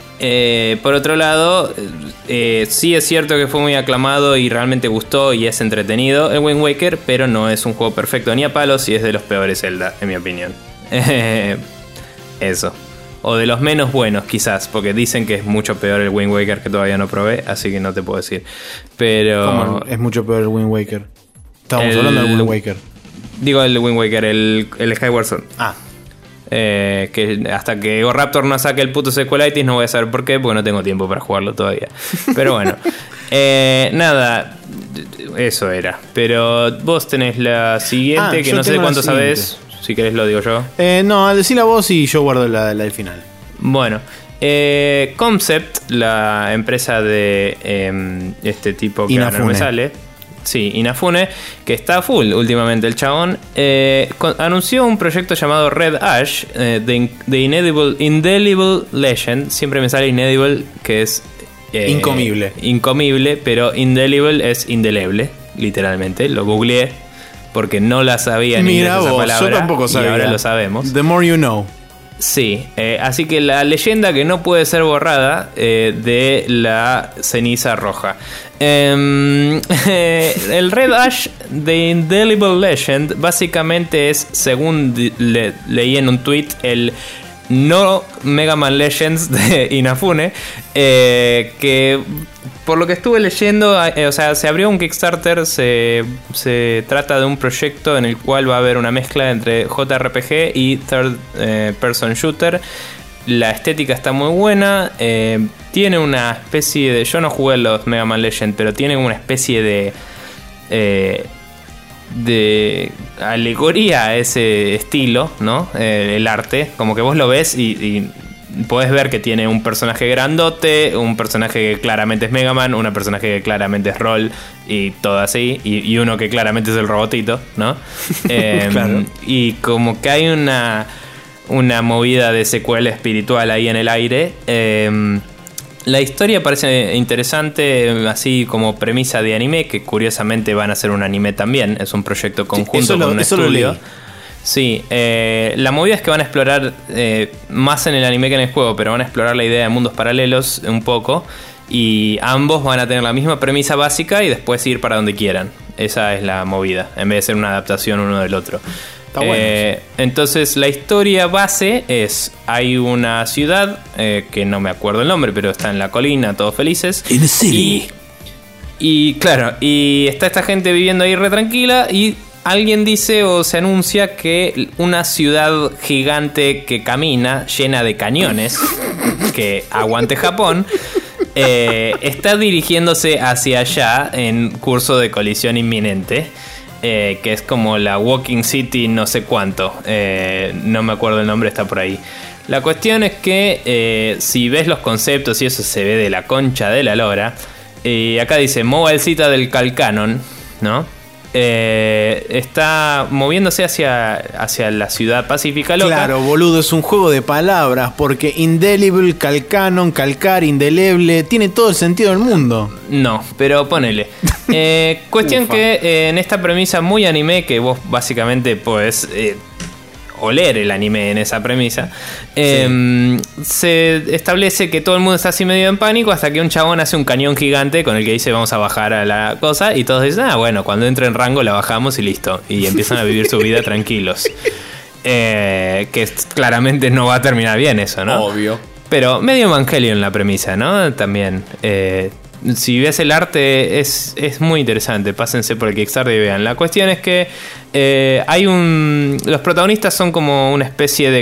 Y por otro lado, sí es cierto que fue muy aclamado y realmente gustó y es entretenido el Wind Waker, pero no es un juego perfecto ni a palos y es de los peores Zelda, en mi opinión. Eso. O de los menos buenos, quizás, porque dicen que es mucho peor el Wind Waker, que todavía no probé, así que no te puedo decir. Pero ¿cómo es mucho peor el Wind Waker? Estábamos hablando del Wind Waker. Digo el Wind Waker, el Skyward Sword. Ah. Que hasta que Raptor no saque el puto Sequelitis no voy a saber por qué, porque no tengo tiempo para jugarlo todavía. Pero bueno, nada, eso era. Pero vos tenés la siguiente, que no sé de cuánto sabés. Si querés lo digo yo. No, decí la voz y yo guardo la del final. Bueno, Concept, la empresa de este tipo que ahora no me sale. Sí, Inafune, que está full últimamente el chabón, anunció un proyecto llamado Red Ash, de Indelible Legend. Siempre me sale Inedible, que es... incomible. Incomible, pero Indelible es indeleble, literalmente. Lo googleé porque no la sabía ni esa palabra. Yo tampoco sabía. Y ahora lo sabemos. The more you know. Sí, así que la leyenda que no puede ser borrada de la ceniza roja. El Red Ash de Indelible Legend básicamente es, según leí en un tweet, el no Mega Man Legends de Inafune, que por lo que estuve leyendo, o sea, se abrió un Kickstarter, se trata de un proyecto en el cual va a haber una mezcla entre JRPG y Third Person Shooter. La estética está muy buena, tiene una especie de... Yo no jugué los Mega Man Legends, pero tiene una especie de alegoría a ese estilo, ¿no? El arte, como que vos lo ves y podés ver que tiene un personaje grandote, un personaje que claramente es Mega Man, un personaje que claramente es Roll y todo así, y uno que claramente es el robotito, ¿no? Claro. Y como que hay una movida de secuela espiritual ahí en el aire. La historia parece interesante, así como premisa de anime, que curiosamente van a hacer un anime también. Es un proyecto conjunto con un estudio. Sí, la movida es que van a explorar más en el anime que en el juego, pero van a explorar la idea de mundos paralelos un poco. Y ambos van a tener la misma premisa básica y después ir para donde quieran. Esa es la movida, en vez de ser una adaptación uno del otro. Está bueno. Entonces la historia base es: hay una ciudad que no me acuerdo el nombre, pero está en la colina, todos felices. In the city. Y claro, y está esta gente viviendo ahí re tranquila y alguien dice o se anuncia que una ciudad gigante que camina, llena de cañones, que aguante Japón, está dirigiéndose hacia allá en curso de colisión inminente. Que es como la Walking City no sé cuánto, no me acuerdo el nombre, está por ahí. La cuestión es que si ves los conceptos y eso se ve de la concha de la lora. Acá dice Mobile Cita del Calcanon, ¿no? Está moviéndose hacia la ciudad pacífica loca. Claro, boludo, es un juego de palabras, porque indelible, calcanon, calcar, indeleble, tiene todo el sentido del mundo. No, pero ponele. Cuestión que en esta premisa muy anime, que vos básicamente podés oler el anime en esa premisa, se establece que todo el mundo está así medio en pánico hasta que un chabón hace un cañón gigante con el que dice vamos a bajar a la cosa y todos dicen, bueno, cuando entre en rango la bajamos y listo, y empiezan a vivir su vida tranquilos. Que claramente no va a terminar bien eso, ¿no? Obvio. Pero medio Evangelion la premisa, ¿no? También si ves el arte es muy interesante. Pásense por el Kickstarter y vean. La cuestión es que los protagonistas son como una especie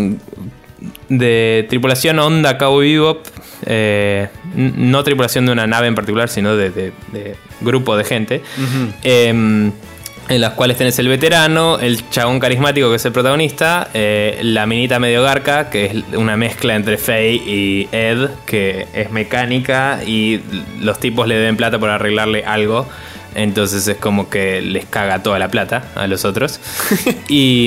de tripulación onda Cowboy Bebop. No tripulación de una nave en particular, sino de grupo de gente. Uh-huh. En las cuales tenés el veterano, el chabón carismático que es el protagonista, la minita medio garca, que es una mezcla entre Faye y Ed, que es mecánica y los tipos le deben plata por arreglarle algo, entonces es como que les caga toda la plata a los otros. y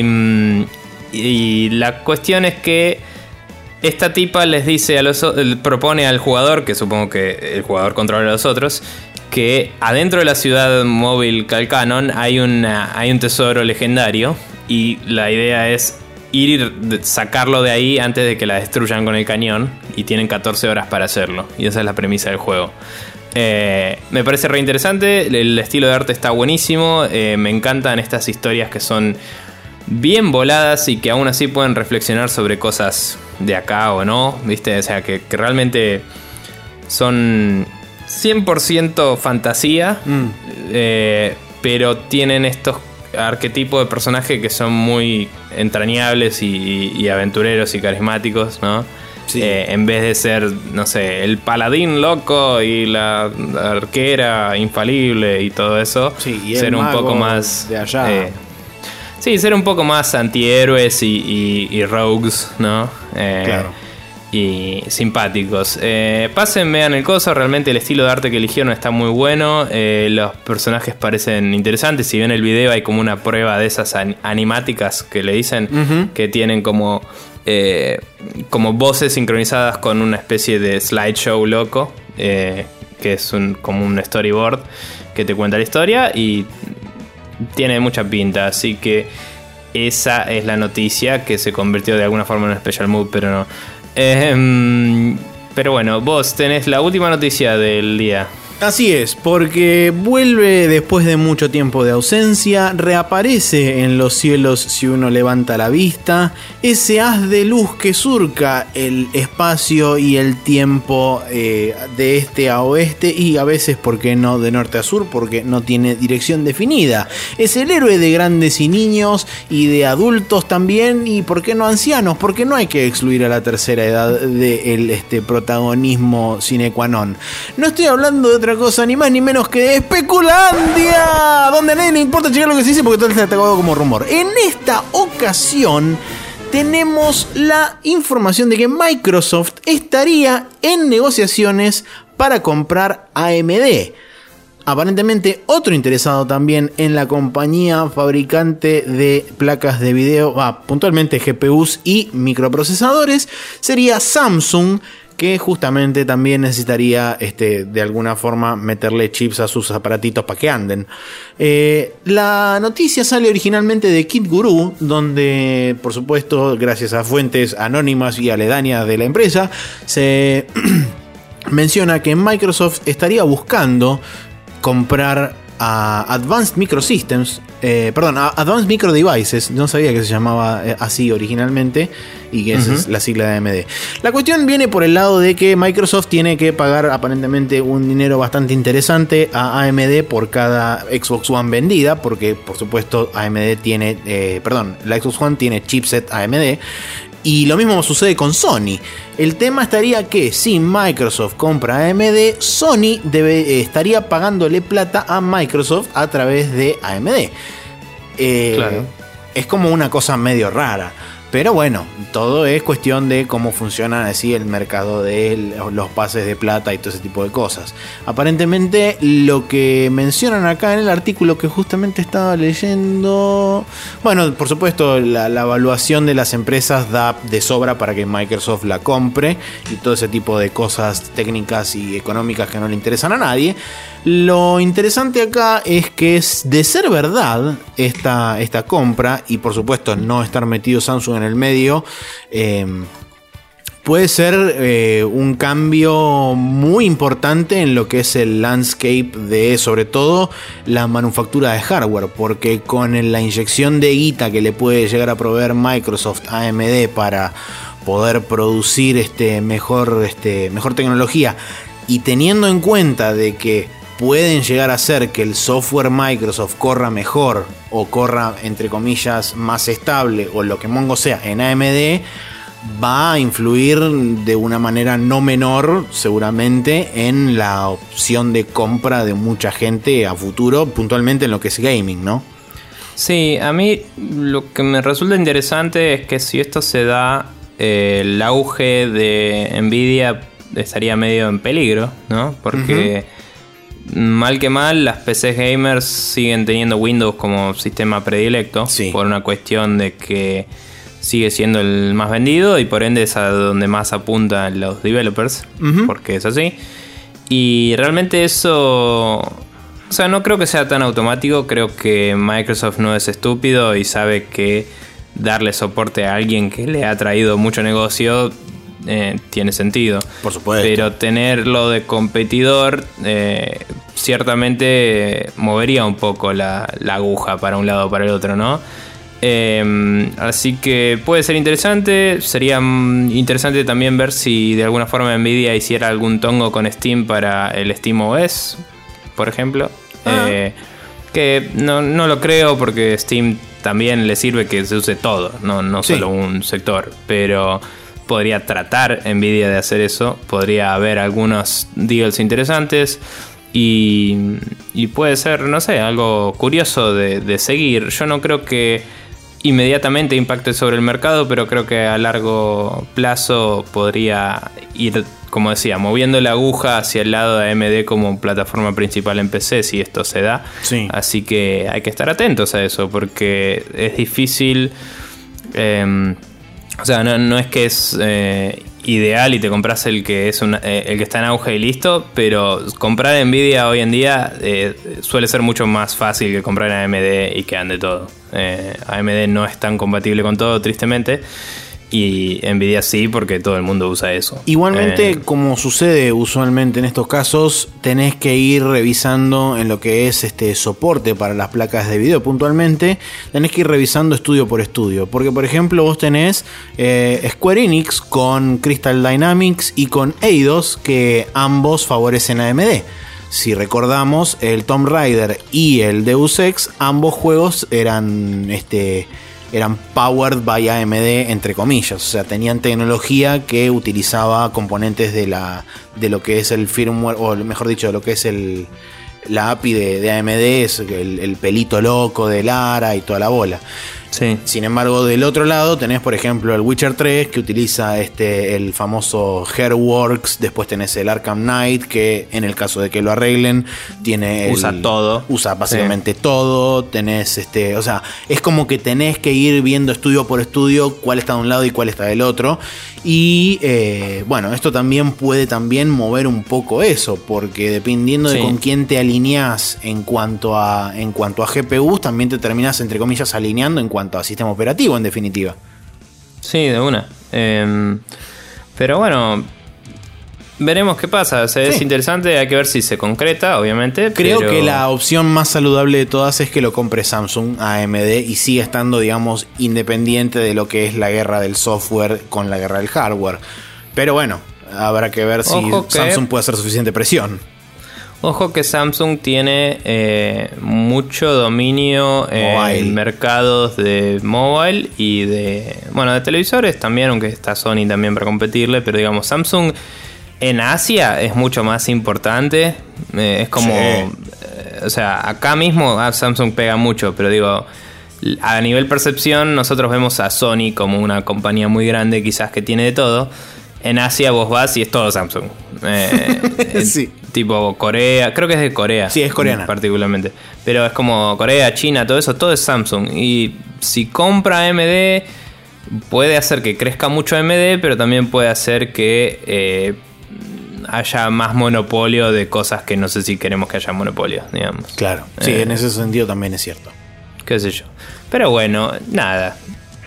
la cuestión es que esta tipa les dice propone al jugador, que supongo que el jugador controla a los otros, que adentro de la ciudad móvil Calcanon hay un tesoro legendario y la idea es sacarlo de ahí antes de que la destruyan con el cañón, y tienen 14 horas para hacerlo, y esa es la premisa del juego. Me parece re interesante, el estilo de arte está buenísimo, me encantan estas historias que son bien voladas y que aún así pueden reflexionar sobre cosas de acá o no, ¿viste? O sea, que realmente son 100% fantasía, pero tienen estos arquetipos de personajes que son muy entrañables y aventureros y carismáticos, ¿no? Sí. En vez de ser, no sé, el paladín loco y la arquera infalible y todo eso, sí, y ser un poco más de allá. Sí, ser un poco más antihéroes y rogues, ¿no? Claro. Y simpáticos. Pasen, vean el coso. Realmente el estilo de arte que eligieron está muy bueno. Los personajes parecen interesantes. Si ven el video, hay como una prueba de esas animáticas que le dicen, que tienen como voces sincronizadas con una especie de slideshow loco, que es como un storyboard que te cuenta la historia y tiene mucha pinta. Así que esa es la noticia que se convirtió de alguna forma en un special move, pero no. Pero bueno, vos tenés la última noticia del día. Así es, porque vuelve después de mucho tiempo de ausencia, reaparece en los cielos si uno levanta la vista, ese haz de luz que surca el espacio y el tiempo de este a oeste y a veces, ¿por qué no, de norte a sur? Porque no tiene dirección definida. Es el héroe de grandes y niños y de adultos también, y ¿por qué no ancianos? Porque no hay que excluir a la tercera edad del protagonismo sine qua non. No estoy hablando de otra cosa ni más ni menos que de Especulandia, donde a nadie le importa checar lo que se dice porque todo está atacado como rumor. En esta ocasión tenemos la información de que Microsoft estaría en negociaciones para comprar AMD. Aparentemente otro interesado también en la compañía fabricante de placas de video, puntualmente GPUs y microprocesadores, sería Samsung, que justamente también necesitaría de alguna forma meterle chips a sus aparatitos para que anden. La noticia sale originalmente de Kit Guru, donde por supuesto gracias a fuentes anónimas y aledañas de la empresa se menciona que Microsoft estaría buscando comprar a Advanced Microsystems, a Advanced Micro Devices, no sabía que se llamaba así originalmente y que esa es la sigla de AMD. La cuestión viene por el lado de que Microsoft tiene que pagar aparentemente un dinero bastante interesante a AMD por cada Xbox One vendida, porque por supuesto AMD tiene, la Xbox One tiene chipset AMD. Y lo mismo sucede con Sony. El tema estaría que si Microsoft compra AMD, Sony estaría pagándole plata a Microsoft a través de AMD. Claro. Es como una cosa medio rara. Pero bueno, todo es cuestión de cómo funciona así el mercado de los pases de plata y todo ese tipo de cosas. Aparentemente lo que mencionan acá en el artículo que justamente estaba leyendo... Bueno, por supuesto la evaluación de las empresas da de sobra para que Microsoft la compre y todo ese tipo de cosas técnicas y económicas que no le interesan a nadie. Lo interesante acá es que es de ser verdad esta compra y por supuesto no estar metido Samsung en el medio, puede ser un cambio muy importante en lo que es el landscape de sobre todo la manufactura de hardware, porque con la inyección de guita que le puede llegar a proveer Microsoft a AMD para poder producir mejor tecnología y teniendo en cuenta de que pueden llegar a hacer que el software Microsoft corra mejor o corra entre comillas más estable o lo que mongo sea en AMD, va a influir de una manera no menor seguramente en la opción de compra de mucha gente a futuro, puntualmente en lo que es gaming, ¿no? Sí, a mí lo que me resulta interesante es que si esto se da, el auge de Nvidia estaría medio en peligro, ¿no? Porque mal que mal, las PCs gamers siguen teniendo Windows como sistema predilecto, sí, por una cuestión de que sigue siendo el más vendido y por ende es a donde más apuntan los developers, porque es así. Y realmente eso, o sea, no creo que sea tan automático. Creo que Microsoft no es estúpido y sabe que darle soporte a alguien que le ha traído mucho negocio tiene sentido. Por supuesto. Pero tenerlo de competidor ciertamente movería un poco la aguja para un lado o para el otro, ¿no? Así que puede ser interesante. Sería interesante también ver si de alguna forma Nvidia hiciera algún tongo con Steam para el SteamOS, por ejemplo. Que no lo creo, porque Steam también le sirve que se use todo, no sí, solo un sector. Pero podría tratar Nvidia de hacer eso. Podría haber algunos deals interesantes. Y puede ser, no sé, algo curioso de seguir. Yo no creo que inmediatamente impacte sobre el mercado, pero creo que a largo plazo podría ir, como decía, moviendo la aguja hacia el lado de AMD como plataforma principal en PC, si esto se da. Sí. Así que hay que estar atentos a eso, porque es difícil. O sea, no es que es ideal y te compras el que es el que está en auge y listo, pero comprar Nvidia hoy en día suele ser mucho más fácil que comprar AMD y que ande todo. AMD no es tan compatible con todo, tristemente, y Nvidia sí, porque todo el mundo usa eso. Igualmente, como sucede usualmente en estos casos, tenés que ir revisando en lo que es soporte para las placas de video puntualmente. Tenés que ir revisando estudio por estudio. Porque, por ejemplo, vos tenés Square Enix con Crystal Dynamics y con Eidos, que ambos favorecen a AMD. Si recordamos, el Tomb Raider y el Deus Ex, ambos juegos eran powered by AMD, entre comillas. O sea, tenían tecnología que utilizaba componentes de lo que es el firmware, o mejor dicho, de lo que es la API de AMD, es el pelito loco de Lara y toda la bola. Sí. Sin embargo, del otro lado tenés, por ejemplo, el Witcher 3, que utiliza el famoso Hairworks. Después tenés el Arkham Knight, que en el caso de que lo arreglen, usa todo. Usa básicamente todo. Tenés o sea, es como que tenés que ir viendo estudio por estudio cuál está de un lado y cuál está del otro. Y bueno, esto también puede mover un poco eso, porque dependiendo de con quién te alineás en cuanto a GPUs, también te terminás, entre comillas, alineando en cuanto a sistema operativo, en definitiva. Sí, de una. Pero bueno, veremos qué pasa. O sea, es interesante, hay que ver si se concreta, obviamente. Creo que la opción más saludable de todas es que lo compre Samsung a AMD y siga estando, digamos, independiente de lo que es la guerra del software con la guerra del hardware. Pero bueno, habrá que ver si Samsung puede hacer suficiente presión. Ojo que Samsung tiene mucho dominio en mercados de mobile y de televisores también, aunque está Sony también para competirle, pero digamos, Samsung en Asia es mucho más importante. Es como, o sea, acá mismo Samsung pega mucho, pero digo, a nivel percepción nosotros vemos a Sony como una compañía muy grande, quizás que tiene de todo. En Asia vos vas y es todo Samsung. Sí. Tipo Corea, creo que es de Corea. Sí, es coreana. Particularmente. Pero es como Corea, China, todo eso, todo es Samsung. Y si compra AMD, puede hacer que crezca mucho AMD, pero también puede hacer que haya más monopolio de cosas que no sé si queremos que haya monopolio, digamos. Claro, sí, en ese sentido también es cierto. Qué sé yo. Pero bueno, nada.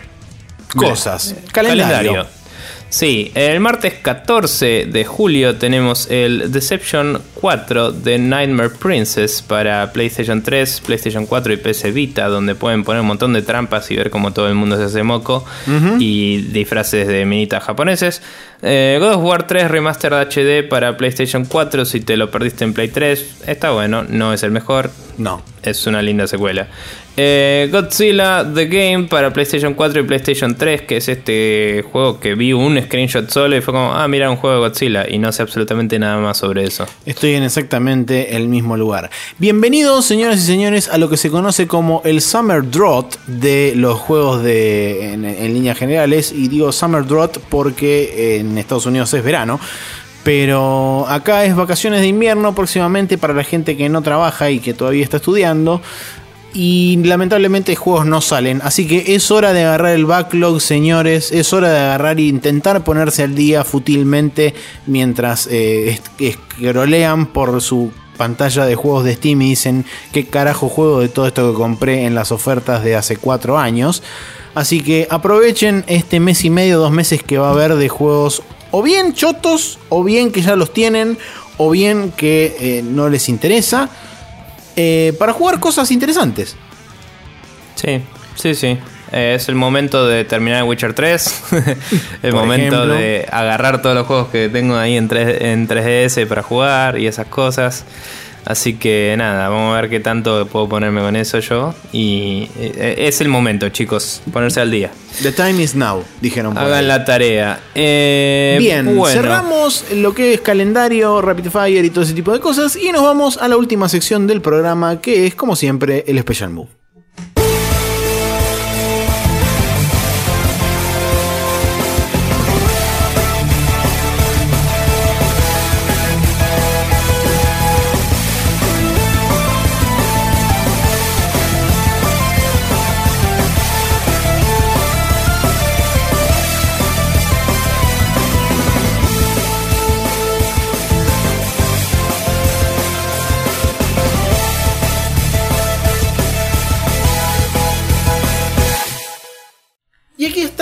Cosas. Calendario. Sí, el martes 14 de julio tenemos el Deception 4 de Nightmare Princess para PlayStation 3, PlayStation 4 y PC Vita, donde pueden poner un montón de trampas y ver cómo todo el mundo se hace moco y disfraces de minitas japoneses. God of War 3 Remastered HD para PlayStation 4, si te lo perdiste en Play 3, está bueno, no es el mejor. No. Es una linda secuela. Godzilla The Game para PlayStation 4 y PlayStation 3, que es este juego que vi un screenshot solo y fue como, mira, un juego de Godzilla, y no sé absolutamente nada más sobre eso. Estoy en exactamente el mismo lugar. Bienvenidos, señoras y señores, a lo que se conoce como el Summer Drought de los juegos en líneas generales. Y digo Summer Drought porque en Estados Unidos es verano, pero acá es vacaciones de invierno próximamente para la gente que no trabaja y que todavía está estudiando. Y lamentablemente juegos no salen. Así que es hora de agarrar el backlog, señores. Es hora de agarrar e intentar ponerse al día fútilmente mientras scrollean por su pantalla de juegos de Steam y dicen qué carajo juego de todo esto que compré en las ofertas de hace 4 años. Así que aprovechen este mes y medio, 2 meses que va a haber de juegos o bien chotos, o bien que ya los tienen, o bien que no les interesa, para jugar cosas interesantes. Sí. Es el momento de terminar el Witcher 3. El momento de agarrar todos los juegos que tengo ahí en 3DS para jugar y esas cosas. Así que nada, vamos a ver qué tanto puedo ponerme con eso yo. Y es el momento, chicos, ponerse al día. The time is now, dijeron por Hagan ahí la tarea. Bien, bueno, cerramos lo que es calendario, Rapid Fire y todo ese tipo de cosas. Y nos vamos a la última sección del programa, que es, como siempre, el Special Move.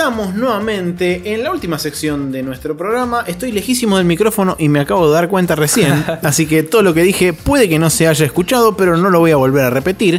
estamos nuevamente en la última sección de nuestro programa. Estoy lejísimo del micrófono y me acabo de dar cuenta recién. Así que todo lo que dije puede que no se haya escuchado, pero no lo voy a volver a repetir.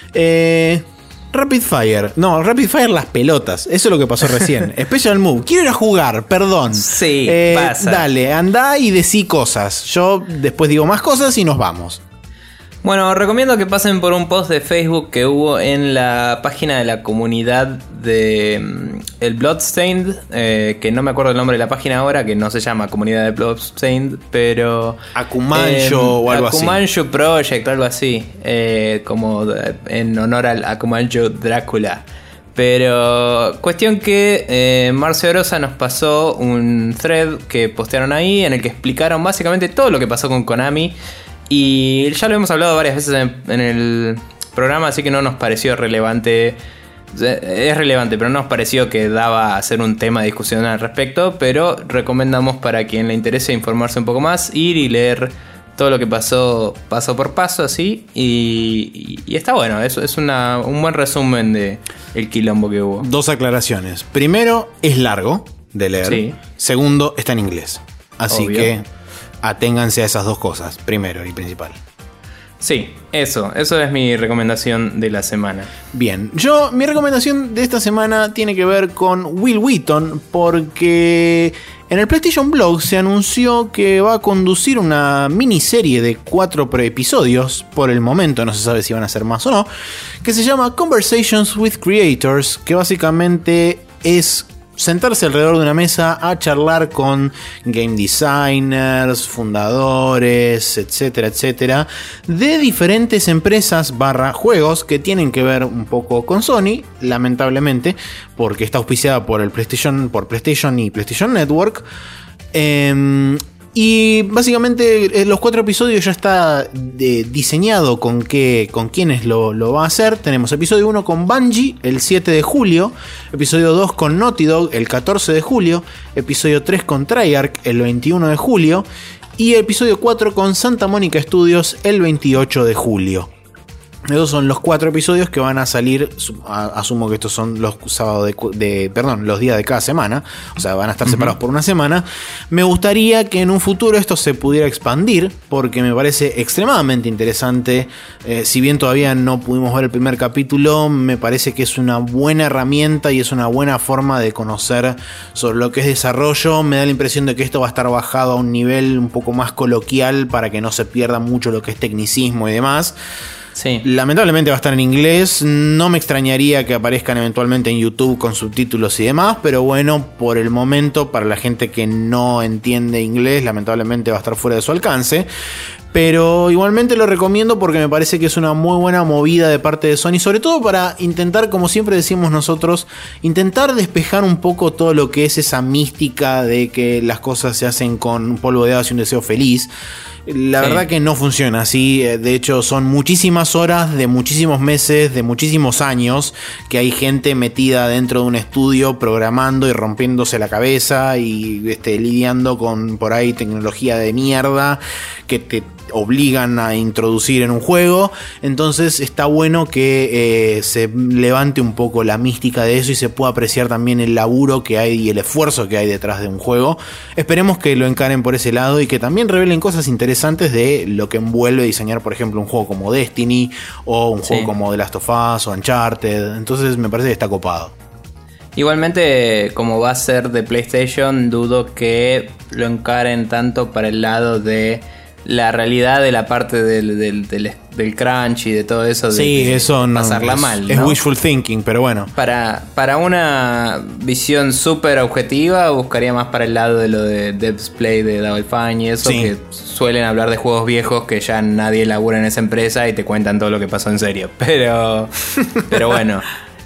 Rapid Fire. No, Rapid Fire las pelotas. Eso es lo que pasó recién. Special Move. Quiero ir a jugar, perdón. Sí, pasa. Dale, andá y decí cosas. Yo después digo más cosas y nos vamos. Bueno, recomiendo que pasen por un post de Facebook que hubo en la página de la comunidad de el Bloodstained, que no me acuerdo el nombre de la página ahora, que no se llama Comunidad de Bloodstained, pero... Akumansho o algo así. Akumansho Project o algo así, como en honor al Akumansho Drácula. Pero cuestión que Marcio Orosa nos pasó un thread que postearon ahí en el que explicaron básicamente todo lo que pasó con Konami. Y ya lo hemos hablado varias veces en el programa, así que no nos pareció relevante. Es relevante, pero no nos pareció que daba a hacer un tema de discusión al respecto. Pero recomendamos para quien le interese informarse un poco más, ir y leer todo lo que pasó paso por paso, así. Y está bueno, es un buen resumen de el quilombo que hubo. Dos aclaraciones. Primero, es largo de leer. Sí. Segundo, está en inglés. Así Obvio. que aténganse a esas dos cosas, primero y principal. Sí, eso es mi recomendación de la semana. Bien, mi recomendación de esta semana tiene que ver con Will Wheaton, porque en el PlayStation Blog se anunció que va a conducir una miniserie de 4 episodios, por el momento no se sabe si van a ser más o no, que se llama Conversations with Creators, que básicamente es sentarse alrededor de una mesa a charlar con game designers, fundadores, etcétera, etcétera, de diferentes empresas / juegos que tienen que ver un poco con Sony, lamentablemente, porque está auspiciada por PlayStation y PlayStation Network. Y básicamente los 4 episodios ya está diseñado con quiénes lo va a hacer. Tenemos episodio 1 con Bungie el 7 de julio, episodio 2 con Naughty Dog el 14 de julio, episodio 3 con Treyarch el 21 de julio y episodio 4 con Santa Mónica Studios el 28 de julio. Esos son los 4 episodios que van a salir. Asumo que estos son los sábados los días de cada semana. O sea, van a estar separados por una semana. Me gustaría que en un futuro esto se pudiera expandir, porque me parece extremadamente interesante. Si bien todavía no pudimos ver el primer capítulo, me parece que es una buena herramienta y es una buena forma de conocer sobre lo que es desarrollo. Me da la impresión de que esto va a estar bajado a un nivel un poco más coloquial para que no se pierda mucho lo que es tecnicismo y demás. Sí. Lamentablemente va a estar en inglés. No me extrañaría que aparezcan eventualmente en YouTube con subtítulos y demás, pero bueno, por el momento, para la gente que no entiende inglés, lamentablemente va a estar fuera de su alcance. Pero igualmente lo recomiendo porque me parece que es una muy buena movida de parte de Sony, sobre todo para intentar, como siempre decimos nosotros, intentar despejar un poco todo lo que es esa mística de que las cosas se hacen con un polvo de hadas y un deseo feliz. La verdad que no funciona así. De hecho, son muchísimas horas de muchísimos meses, de muchísimos años, que hay gente metida dentro de un estudio programando y rompiéndose la cabeza y lidiando con por ahí tecnología de mierda que te obligan a introducir en un juego. Entonces está bueno que se levante un poco la mística de eso y se pueda apreciar también el laburo que hay y el esfuerzo que hay detrás de un juego. Esperemos que lo encaren por ese lado y que también revelen cosas interesantes de lo que envuelve diseñar, por ejemplo, un juego como Destiny o un juego como The Last of Us o Uncharted. Entonces me parece que está copado. Igualmente, como va a ser de PlayStation, dudo que lo encaren tanto para el lado de la realidad de la parte del crunch y de todo eso. Sí, eso no pasarla mal, es ¿no? wishful thinking, pero bueno. Para una visión súper objetiva, buscaría más para el lado de lo de Devs Play de Double Fine y eso, sí, que suelen hablar de juegos viejos que ya nadie labura en esa empresa y te cuentan todo lo que pasó en serio. Pero bueno.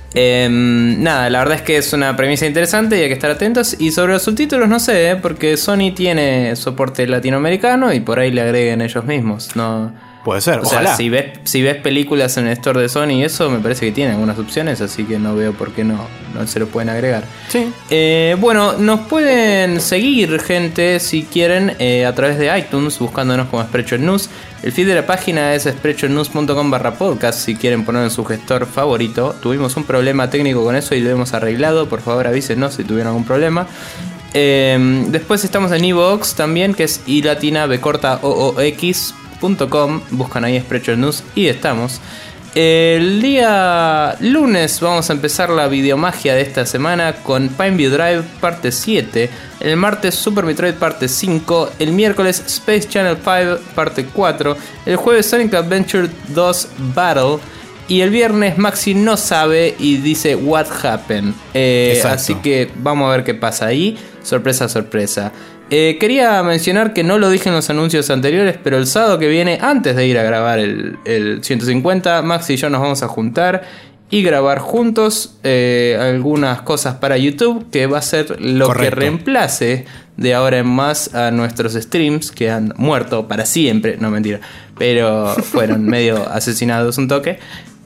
Nada, la verdad es que es una premisa interesante y hay que estar atentos. Y sobre los subtítulos no sé, porque Sony tiene soporte latinoamericano y por ahí le agreguen ellos mismos. No Puede ser, O ojalá. sea, si ves películas en el store de Sony y eso, me parece que tiene algunas opciones, así que no veo por qué no se lo pueden agregar. Sí. Bueno, nos pueden seguir, gente, si quieren, a través de iTunes, buscándonos como Spreadshot News. El feed de la página es spreadshotnews.com/podcast, si quieren poner en su gestor favorito. Tuvimos un problema técnico con eso y lo hemos arreglado. Por favor, avísenos si tuvieron algún problema. Después estamos en iVoox también, que es ilatinaBcortaOOX.com. Buscan ahí Spreadshot News y estamos. El día lunes vamos a empezar la videomagia de esta semana con Pineview Drive parte 7. El martes Super Metroid parte 5. El miércoles Space Channel 5 parte 4. El jueves Sonic Adventure 2 Battle. Y el viernes Maxi no sabe y dice What Happened. Así que vamos a ver qué pasa ahí. Sorpresa, sorpresa. Quería mencionar que no lo dije en los anuncios anteriores, pero el sábado que viene, antes de ir a grabar el 150, Maxi y yo nos vamos a juntar y grabar juntos algunas cosas para YouTube, que va a ser lo Correcto. que reemplace de ahora en más a nuestros streams, que han muerto para siempre, no mentira, pero fueron medio asesinados un toque.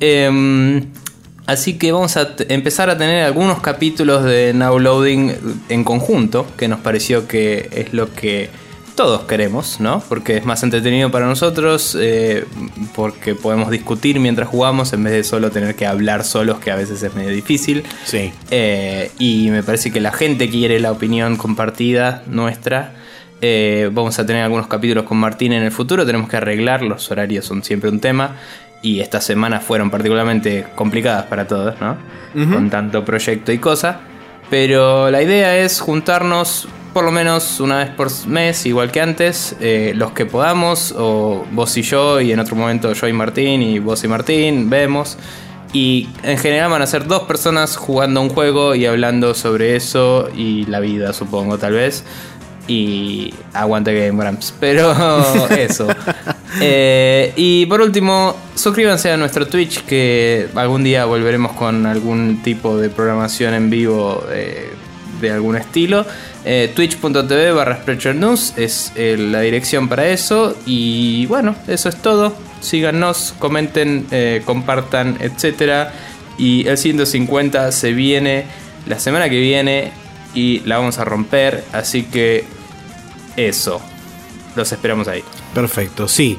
Así que vamos a empezar a tener algunos capítulos de Now Loading en conjunto, que nos pareció que es lo que todos queremos, ¿no? Porque es más entretenido para nosotros, porque podemos discutir mientras jugamos en vez de solo tener que hablar solos, que a veces es medio difícil. Sí. Y me parece que la gente quiere la opinión compartida nuestra. Vamos a tener algunos capítulos con Martín en el futuro, tenemos que arreglar, los horarios son siempre un tema. Y estas semanas fueron particularmente complicadas para todos, ¿no? Con tanto proyecto y cosa. Pero la idea es juntarnos por lo menos una vez por mes, igual que antes, los que podamos, o vos y yo, y en otro momento yo y Martín, y vos y Martín, vemos. Y en general van a ser 2 personas jugando un juego y hablando sobre eso y la vida, supongo, tal vez. Y aguante Game Grumps. Pero eso. Y por último, suscríbanse a nuestro Twitch, que algún día volveremos con algún tipo de programación en vivo de algún estilo. Twitch.tv/SpreadshotNews es la dirección para eso. Y bueno, eso es todo. Síganos, comenten, compartan, etcétera. Y el 150 se viene la semana que viene y la vamos a romper, así que eso, los esperamos ahí. Perfecto, sí.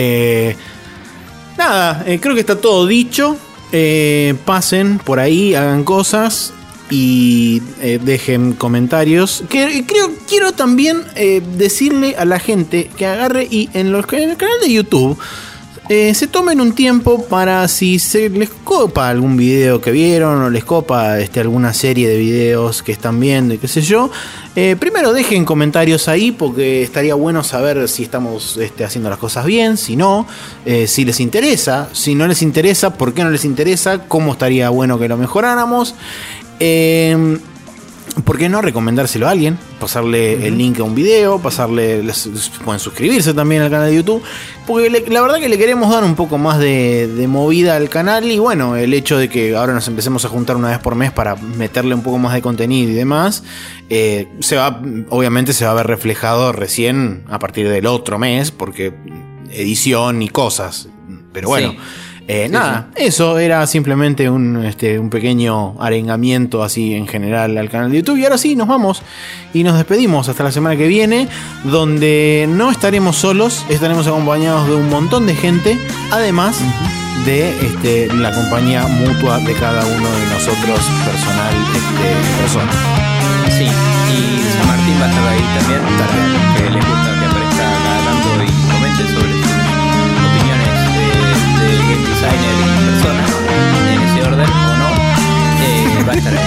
Nada, creo que está todo dicho. Pasen por ahí, hagan cosas y dejen comentarios. Quiero también decirle a la gente que agarre y en el canal de YouTube se tomen un tiempo para, si se les copa algún video que vieron o les copa alguna serie de videos que están viendo y qué sé yo, primero dejen comentarios ahí, porque estaría bueno saber si estamos haciendo las cosas bien, si no, si les interesa, si no les interesa, por qué no les interesa, cómo estaría bueno que lo mejoráramos. ¿Por qué no recomendárselo a alguien? Pasarle el link a un video, pueden suscribirse también al canal de YouTube, porque la verdad que le queremos dar un poco más de movida al canal. Y bueno, el hecho de que ahora nos empecemos a juntar una vez por mes para meterle un poco más de contenido y demás, obviamente se va a ver reflejado recién a partir del otro mes, porque edición y cosas. Pero bueno, sí. Nada, sí. Eso era simplemente un pequeño arengamiento así en general al canal de YouTube. Y ahora sí, nos vamos y nos despedimos hasta la semana que viene, donde no estaremos solos, estaremos acompañados de un montón de gente, además de la compañía mutua de cada uno de nosotros, personal, persona. Sí, y San Martín va a estar ahí también, para los que les gusta que aparezca cada tanto y comente sobre sus opiniones de game designer y persona, en ese orden o no, va a estar ahí.